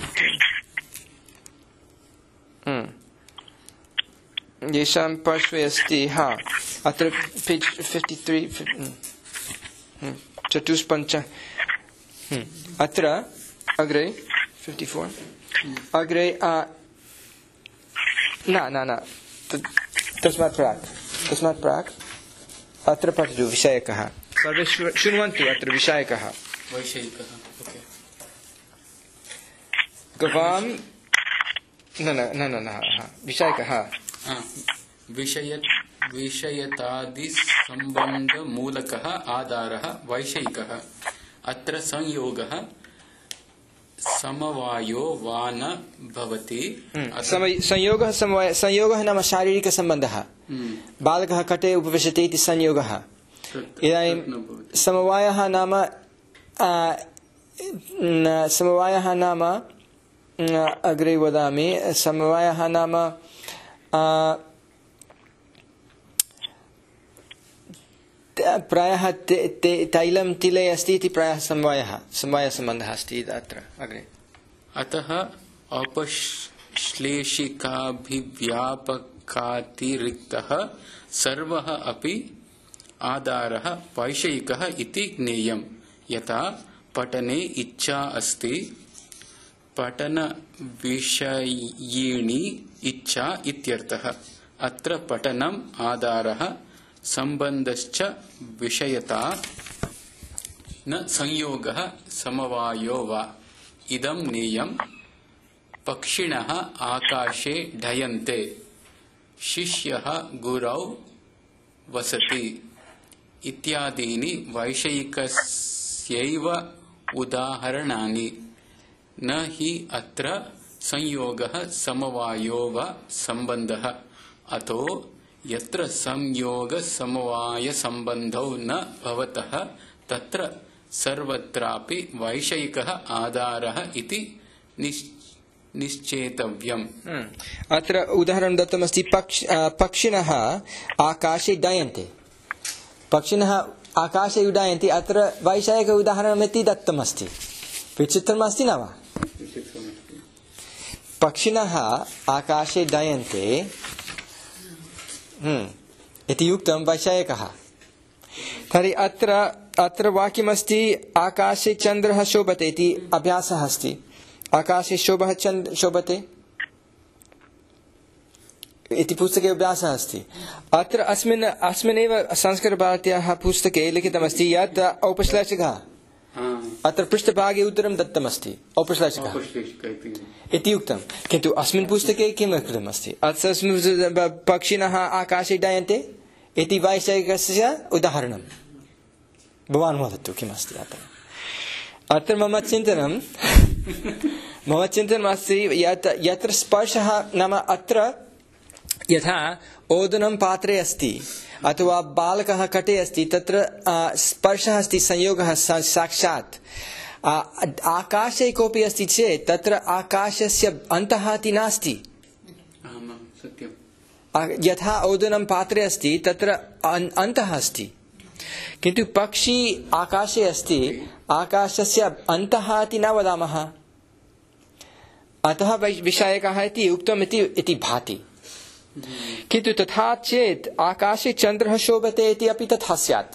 येषां पार्श्वे अस्ति अत्र पेज् 53 चतुष्पञ्च अत्र अग्रे 54 अग्रे न तस्मात् प्राक् अत्र पठतु विषयकः सर्वे शृण्वन्तु अत्र विषयकः वैषयिकः गवां न विषयकः विषयतादिसम्बन्धमूलकः आधारः वैषयिकः अत्र संयोगः समवायो वा न भवति संयोगः नाम शारीरिकसम्बन्धः बालकः कटे उपविशति इति संयोगः इदानीं समवायः नाम अग्रे वदामि समवायः नाम प्रायः तैलं तिले अस्ति इति प्रायः समवायसम्बन्धः अस्ति अत्र अग्रे अतः औपश्लेषिकाभिव्यापकातिरिक्तः सर्वः अपि आधारः वैषयिकः इति ज्ञेयम् यथा पठने इच्छा अस्ति पठनविषयिणी इच्छा इत्यर्थः अत्र पठनम् आधारः सम्बन्धश्च विषयता न संयोगः समवायो वा इदं ज्ञेयम् पक्षिणः आकाशे ढयन्ते शिष्यः गुरौ वसति इत्यादीनि वैषयिकस्यैव उदाहरणानि न हि अत्र संयोगः समवायो वा सम्बन्धः अतो यत्र संयोग समवाय सम्बन्धौ न भवतः तत्र सर्वत्रापि वैषयिकः आधारः इति निश्चेतव्यम्। अत्र उदाहरणं दत्तमस्ति पक्षिणः आकाशे डयन्ते पक्षिणः आकाशे उड्डयन्ति अत्र वैषयिक उदाहरणमिति दत्तमस्ति विचित्रमस्ति न वा पक्षिणः आकाशे डयन्ते इति उक्तं वैषयिकः तर्हि अत्र वाक्यमस्ति आकाशे चन्द्रः शोभते इति अभ्यासः अस्ति आकाशे शोभते इति पुस्तके अभ्यासः अस्ति अत्र अस्मिन्नेव संस्कृतभारत्याः पुस्तके लिखितमस्ति यत् औपश्लेषिकः अत्र पृष्ठभागे उत्तरं दत्तमस्ति औपश्लेषिकः इति उक्तं किन्तु अस्मिन् पुस्तके किं कृतमस्ति पक्षिणः आकाशे डयन्ते इति वैषयिकस्य उदाहरणं भवान् वदतु किमस्ति अत्र मम चिन्तनमस्ति यत्र स्पर्शः नाम अत्र यथा ओदनं पात्रे अस्ति अथवा बालकः कटे अस्ति तत्र स्पर्शः अस्ति संयोगः साक्षात् आकाशे कोऽपि अस्ति चेत् तत्र आकाशस्य अन्तः इति नास्ति यथा ओदनं पात्रे अस्ति तत्र अन्तः अस्ति किन्तु पक्षी आकाशे अस्ति आकाशस्य अन्तः इति न वदामः अतः विषयकः इति उक्तम् इति भाति किन्तु तथा चेत् आकाशे चन्द्रः शोभते इति अपि तथा स्यात्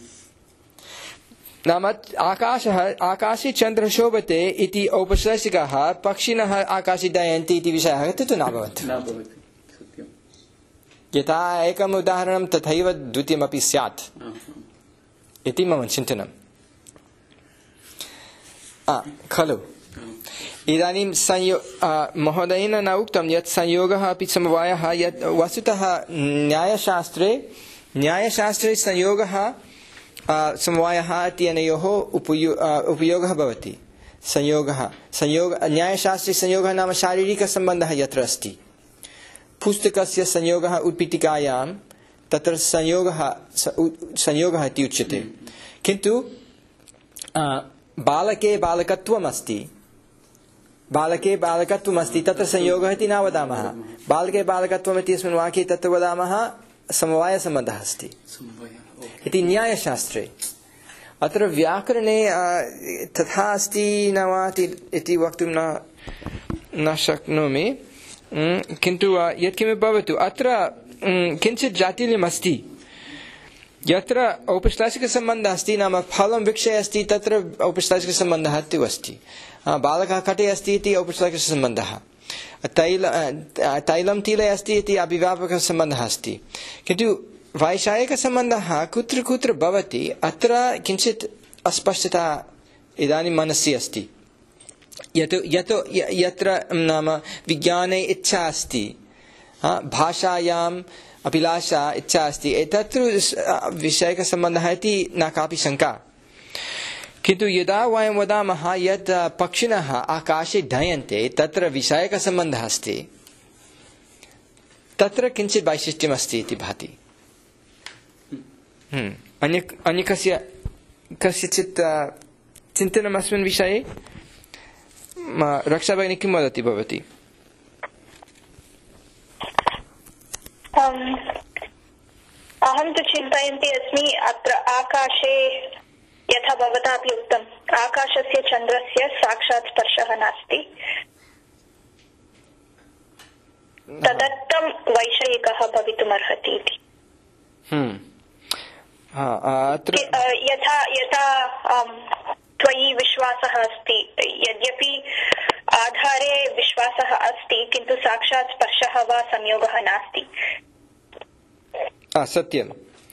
नाम आकाशे चन्द्रः शोभते इति औपश्लेषिकः पक्षिणः आकाशे डयन्ति इति विषयः तु न भवति यथा एकम् उदाहरणं तथैव द्वितीयमपि स्यात् इति मम चिन्तनम् खलु इदानीं महोदयेन न उक्तं यत् संयोगः अपि समवायः यत् वस्तुतः न्यायशास्त्रे संयोगः समवायः इत्यनयोः उपयोगः भवति न्यायशास्त्रे संयोगः नाम शारीरिकसम्बन्धः यत्र अस्ति पुस्तकस्य संयोगः उत्पीठिकायां तत्र संयोगः इति उच्यते किन्तु बालके बालकत्वमस्ति तत्र संयोगः इति न वदामः बालके बालकत्वम् इत्यस्मिन् वाक्ये तत्र वदामः समवायसम्बन्धः अस्ति इति न्यायशास्त्रे अत्र व्याकरणे तथा अस्ति न वा इति वक्तुं न शक्नोमि किन्तु यत्किमपि भवतु अत्र किञ्चित् जाटिल्यमस्ति यत्र औपश्लाषिकसम्बन्धः अस्ति नाम फलं वृक्षे अस्ति तत्र औपश्लाषिकसम्बन्धः तु अस्ति बालकः कटे अस्ति इति औपश्लाषिकसम्बन्धः तैलं तिले अस्ति इति अभिव्यापकसम्बन्धः अस्ति किन्तु वैषयिकसम्बन्धः कुत्र कुत्र भवति अत्र किञ्चित् अस्पष्टता इदानीं मनसि अस्ति यत्र नाम विज्ञाने इच्छा अस्ति भाषायाम् अभिलाषा इच्छा अस्ति तत्र विषयकसम्बन्धः इति न कापि शङ्का किन्तु यदा वयं वदामः यत् पक्षिणः आकाशे डयन्ते तत्र विषयकसम्बन्धः अस्ति तत्र किञ्चित् वैशिष्ट्यमस्ति इति भाति अन्य कस्यचित् चिन्तनम् अस्मिन् विषये रक्षा भगिनी किं वदति भवती अहं तु चिन्तयन्ती अस्मि अत्र आकाशे यथा भवता अपि उक्तम् आकाशस्य चन्द्रस्य साक्षात् स्पर्शः नास्ति तदर्थं वैषयिकः भवितुमर्हति इति यथा त्वयि विश्वासः अस्ति यद्यपि आधारे विश्वासः अस्ति किन्तु साक्षात् स्पर्शः वा संयोगः नास्ति सत्यं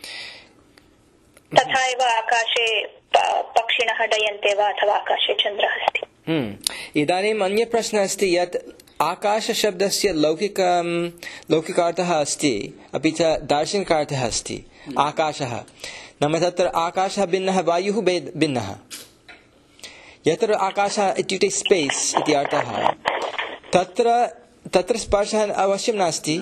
तथा एव आकाशे पक्षिणः डयन्ते वा अथवा आकाशे चन्द्रः अस्ति इदानीम् अन्य प्रश्नः अस्ति यत् आकाशशब्दस्य लौकिकार्थः अस्ति अपि च दार्शनिकार्थः अस्ति आकाशः नाम तत्र आकाशः भिन्नः वायुः भिन्नः यत्र आकाशः इत्युक्ते स्पेस् इति अर्थः तत्र स्पर्शः अवश्यं नास्ति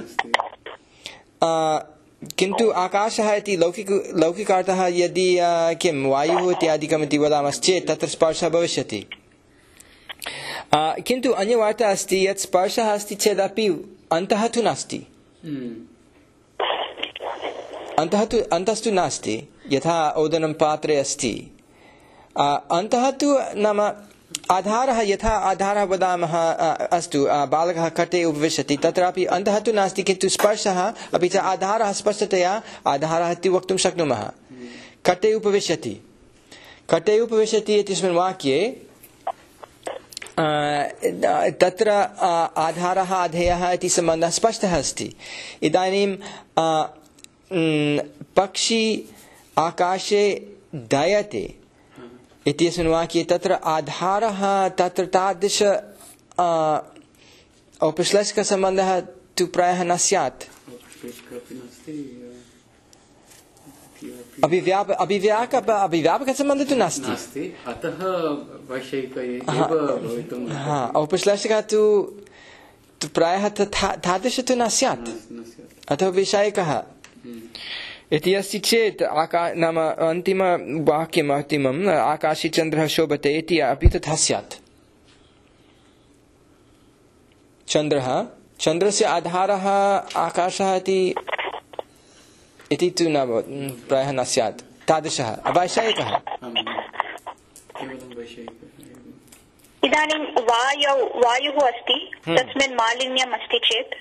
किन्तु आकाशः इति लौकिकार्थः यदि किं वायुः इत्यादिकम् इति वदामश्चेत् तत्र स्पर्शः भविष्यति किन्तु अन्यवार्ता अस्ति यत् स्पर्शः अस्ति चेदपि अन्तः तु नास्ति अन्तस्तु नास्ति यथा ओदनं पात्रे अस्ति अन्तः तु नाम आधारः यथा आधारः वदामः अस्तु बालकः कटे उपविशति तत्रापि अन्तः तु नास्ति किन्तु स्पर्शः अपि च आधारः स्पष्टतया आधारः इति वक्तुं शक्नुमः कटे उपविशति इत्यस्मिन् वाक्ये तत्र आधारः अधेयः इति सम्बन्धः स्पष्टः अस्ति इदानीं पक्षी आकाशे डयते इत्यस्मिन् वाक्ये तत्र आधारः तत्र तादृश औपश्लेषिकसम्बन्धः तु प्रायः न स्यात् अभिव्यापकसम्बन्धः तु नास्ति अतः औपश्लेषिकः तु प्रायः तादृश तु न स्यात् अतः विषयिकः इति अस्ति चेत् नाम अन्तिमम् आकाशे चन्द्रः शोभते इति अपि तथा स्यात् चन्द्रस्य आधारः आकाशः इति तु न प्रायः न स्यात् तादृशः वैषयिकः इदानीं वायुः अस्ति तस्मिन् मालिन्यम् अस्ति चेत्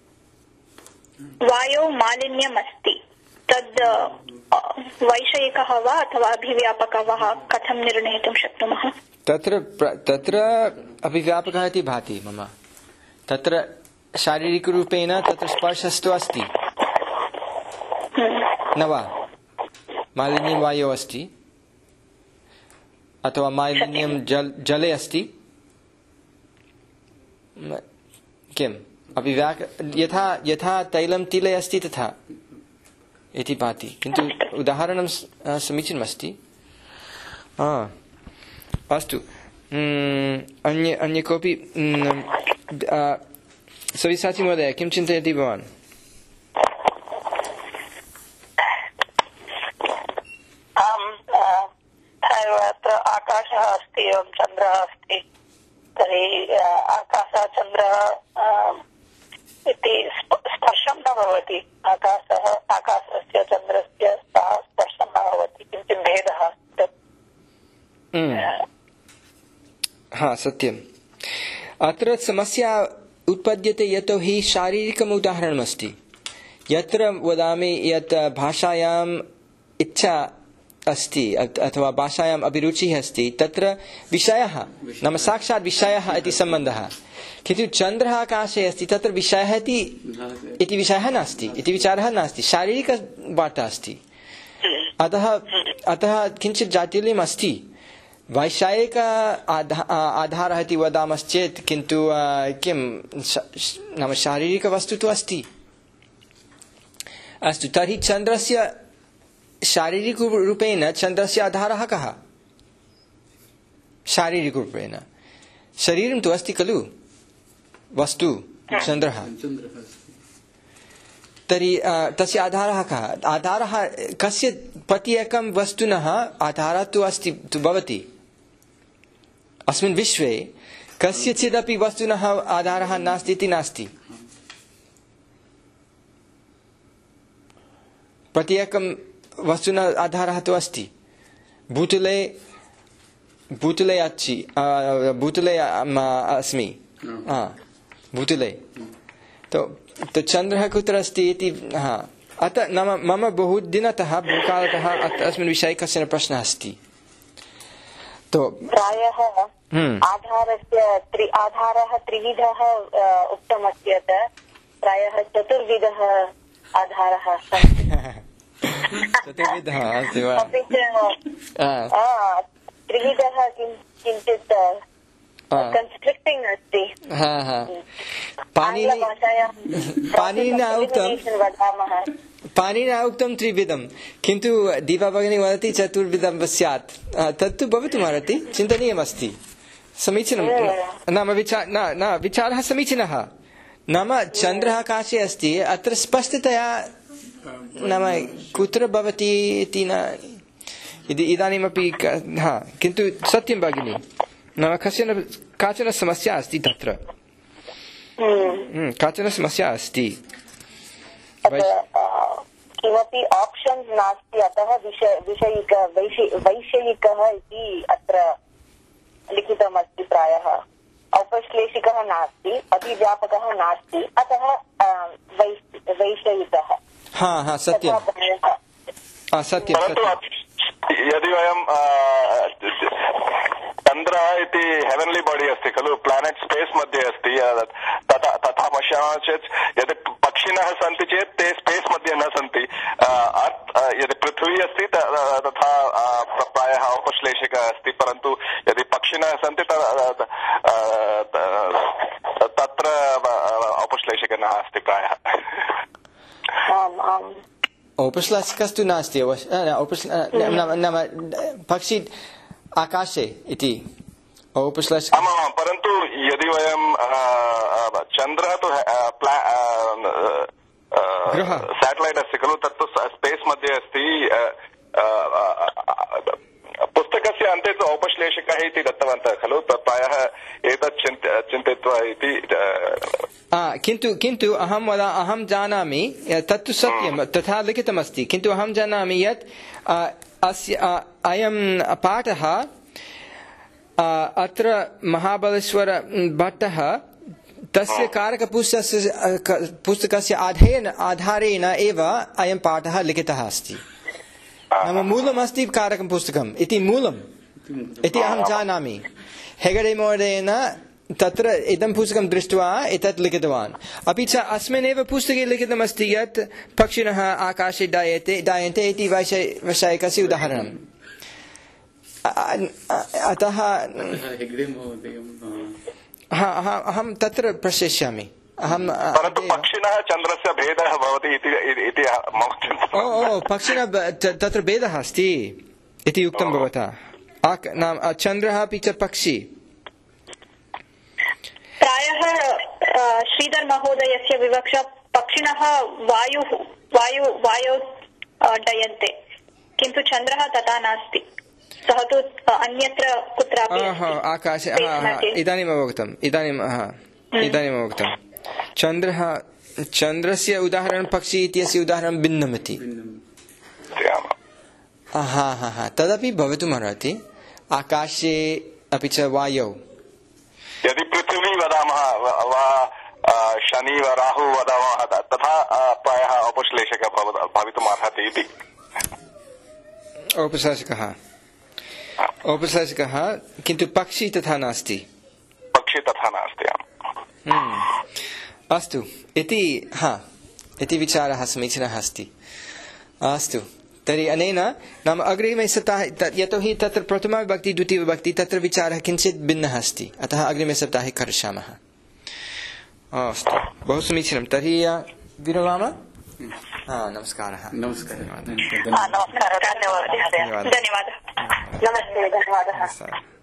वायौ मालिन्यम् अस्ति तद् वैषयिकः वा अथवा अभिव्यापकः वा कथं निर्णेतुं शक्नुमः तत्र अभिव्यापकः इति भाति मम तत्र शारीरिकरूपेण तत्र स्पर्शस्तु अस्ति न वा मालिन्यं वायौ अस्ति अथवा मालिन्यं जले अस्ति किम् यथा तैलं तिले अस्ति तथा इति भाति किन्तु उदाहरणं समीचीनमस्ति अस्तु अन्य कोऽपि सविसाचि महोदय किं चिन्तयति भवान् अत्र आकाशः अस्ति एवं चन्द्रः अस्ति तर्हि आकाशः चन्द्रः इति स्पर्शं न भवति आकाशस्य चन्द्रस्य सह स्पर्शं न भवति किञ्चित् भेदः अस्ति सत्यम् अत्र समस्या उत्पद्यते यतोहि शारीरिकम् उदाहरणमस्ति यत्र वदामि यत् भाषायां इच्छा अस्ति अथवा भाषायाम् अभिरुचिः अस्ति तत्र विषयः नाम साक्षात् विषयः इति सम्बन्धः किन्तु चन्द्रः आकाशे अस्ति तत्र विषयः इति विषयः नास्ति इति विचारः नास्ति शारीरिकवार्ता अस्ति अतः किञ्चित् जाटिल्यम् अस्ति वैषयिक आधारः इति वदामश्चेत् किन्तु किं नाम शारीरिकवस्तु तु अस्ति अस्तु तर्हि चन्द्रस्य शारीरिकरूपेण चन्द्रस्य आधारः कः शारीरिकरूपेण शरीरं तु अस्ति खलु वस्तु चन्द्रः तर्हि तस्य आधारः कः आधारः कस्य प्रत्येकं वस्तुनः आधारः तु अस्ति तु भवति अस्मिन् विश्वे कस्यचिदपि वस्तुनः आधारः नास्ति इति नास्ति प्रत्येकं वस्तुनः आधारः तु अस्ति भूतले अस्मि भूतले तो चन्द्रः कुत्र अस्ति इति अतः नाम मम बहुदिनतः बहुकालतः अस्मिन् विषये कश्चन प्रश्नः अस्ति तो प्रायः आधारः त्रिविधः उक्तमस्ति अतः प्रायः चतुर्विधः आधारः चतुर्विधः अस्ति वा अपि च त्रिविधः किञ्चित् कन्स्ट्रिक्टिङ्ग् अस्ति पाणिनिना उक्तं त्रिविधं किन्तु दीपा भगिनी वदति चतुर्विधं स्यात् तत्तु भवितुमर्हति चिन्तनीयमस्ति समीचीनं नाम विचारः समीचीनः नाम चन्द्रः आकाशे अस्ति अत्र स्पष्टतया नाम कुत्र भवति इति न इदानीमपि किन्तु सत्यं भगिनी नाम काचन समस्या अस्ति तत्र काचन समस्या अस्ति किमपि आप्शन् नास्ति अतः वैषयिकः इति अत्र लिखितमस्ति प्रायः औपश्लेषिकः नास्ति अभिव्यापकः नास्ति अतः वैषयिकः सत्यं यदि वयं चन्द्रः इति हेवन्ली बाडी अस्ति खलु प्लानेट् स्पेस् मध्ये अस्ति तथा पश्यामः चेत् यदि पक्षिणः सन्ति चेत् ते स्पेस् मध्ये न सन्ति यदि पृथ्वी अस्ति तथा प्रायः औपश्लेषिकः अस्ति परन्तु यदि पक्षिणः सन्ति तत्र औपश्लेषिकः न अस्ति प्रायः औपश्लेषिकस्तु नास्ति नाम पक्षी आकाशे इति औपश्लेषिक आमां परन्तु यदि वयं चन्द्रः तु सैटेलाइट अस्ति खलु तत्तु स्पेस् मध्ये अस्ति पुस्तकस्य अन्ते तु औपश्लेषिकः इति दत्तवन्तः खलु प्रायः एतत् चिन्तयित्वा इति किन्तु अहं जानामि तत्तु सत्यं तथा लिखितमस्ति किन्तु अहं जानामि यत् अयं पाठः अत्र महाबलेश्वर भट्टः तस्य कारकपुस्तकस्य आधारेण एव अयं पाठः लिखितः अस्ति नाम मूलमस्ति कारकं पुस्तकम् इति मूलम् इति अहं जानामि हेगडे महोदयेन तत्र इदं पुस्तकं दृष्ट्वा एतत् लिखितवान् अपि च अस्मिन्नेव पुस्तके लिखितमस्ति यत् पक्षिणः आकाशे डायन्ते इति वैषयिकस्य उदाहरणम् अतः अहं तत्र प्रश्यस्यामि परन्तु पक्षिणः चन्द्रस्य भेदः भवति इति मम चिन्ता पक्षिणः तत्र भेदः अस्ति इति उक्तं भवता नाम चन्द्रः अपि च पक्षी प्रायः श्रीधर महोदयस्य विवक्षा पक्षिणः वायौ डयन्ते किन्तु चन्द्रः तथा नास्ति सः तु अन्यत्र कुत्रापि आकाशे इदानीम् अवगतम् चन्द्रस्य उदाहरणं पक्षी इत्यस्य उदाहरणं भिन्नमिति तदपि भवितुमर्हति आकाशे अपि च वायौ यदि पृथिवी वदामः वा शनि वा राहु वदामः तथा प्रायः औपश्लेषकः भवितुमर्हति इति औपसर्जकः औपसर्जकः किन्तु पक्षी तथा नास्ति पक्षी तथा नास्ति अस्तु इति विचारः समीचीनः अस्ति अस्तु तर्हि अनेन नाम अग्रिमे सप्ताहे यतोहि तत्र प्रथमाविभक्ति द्वितीयविभक्ति तत्र विचारः किञ्चित् भिन्नः अस्ति अतः अग्रिमे सप्ताहे करिष्यामः अस्तु बहु समीचीनं तर्हि विरमामः नमस्कारः धन्यवादः नमस्ते धन्यवादः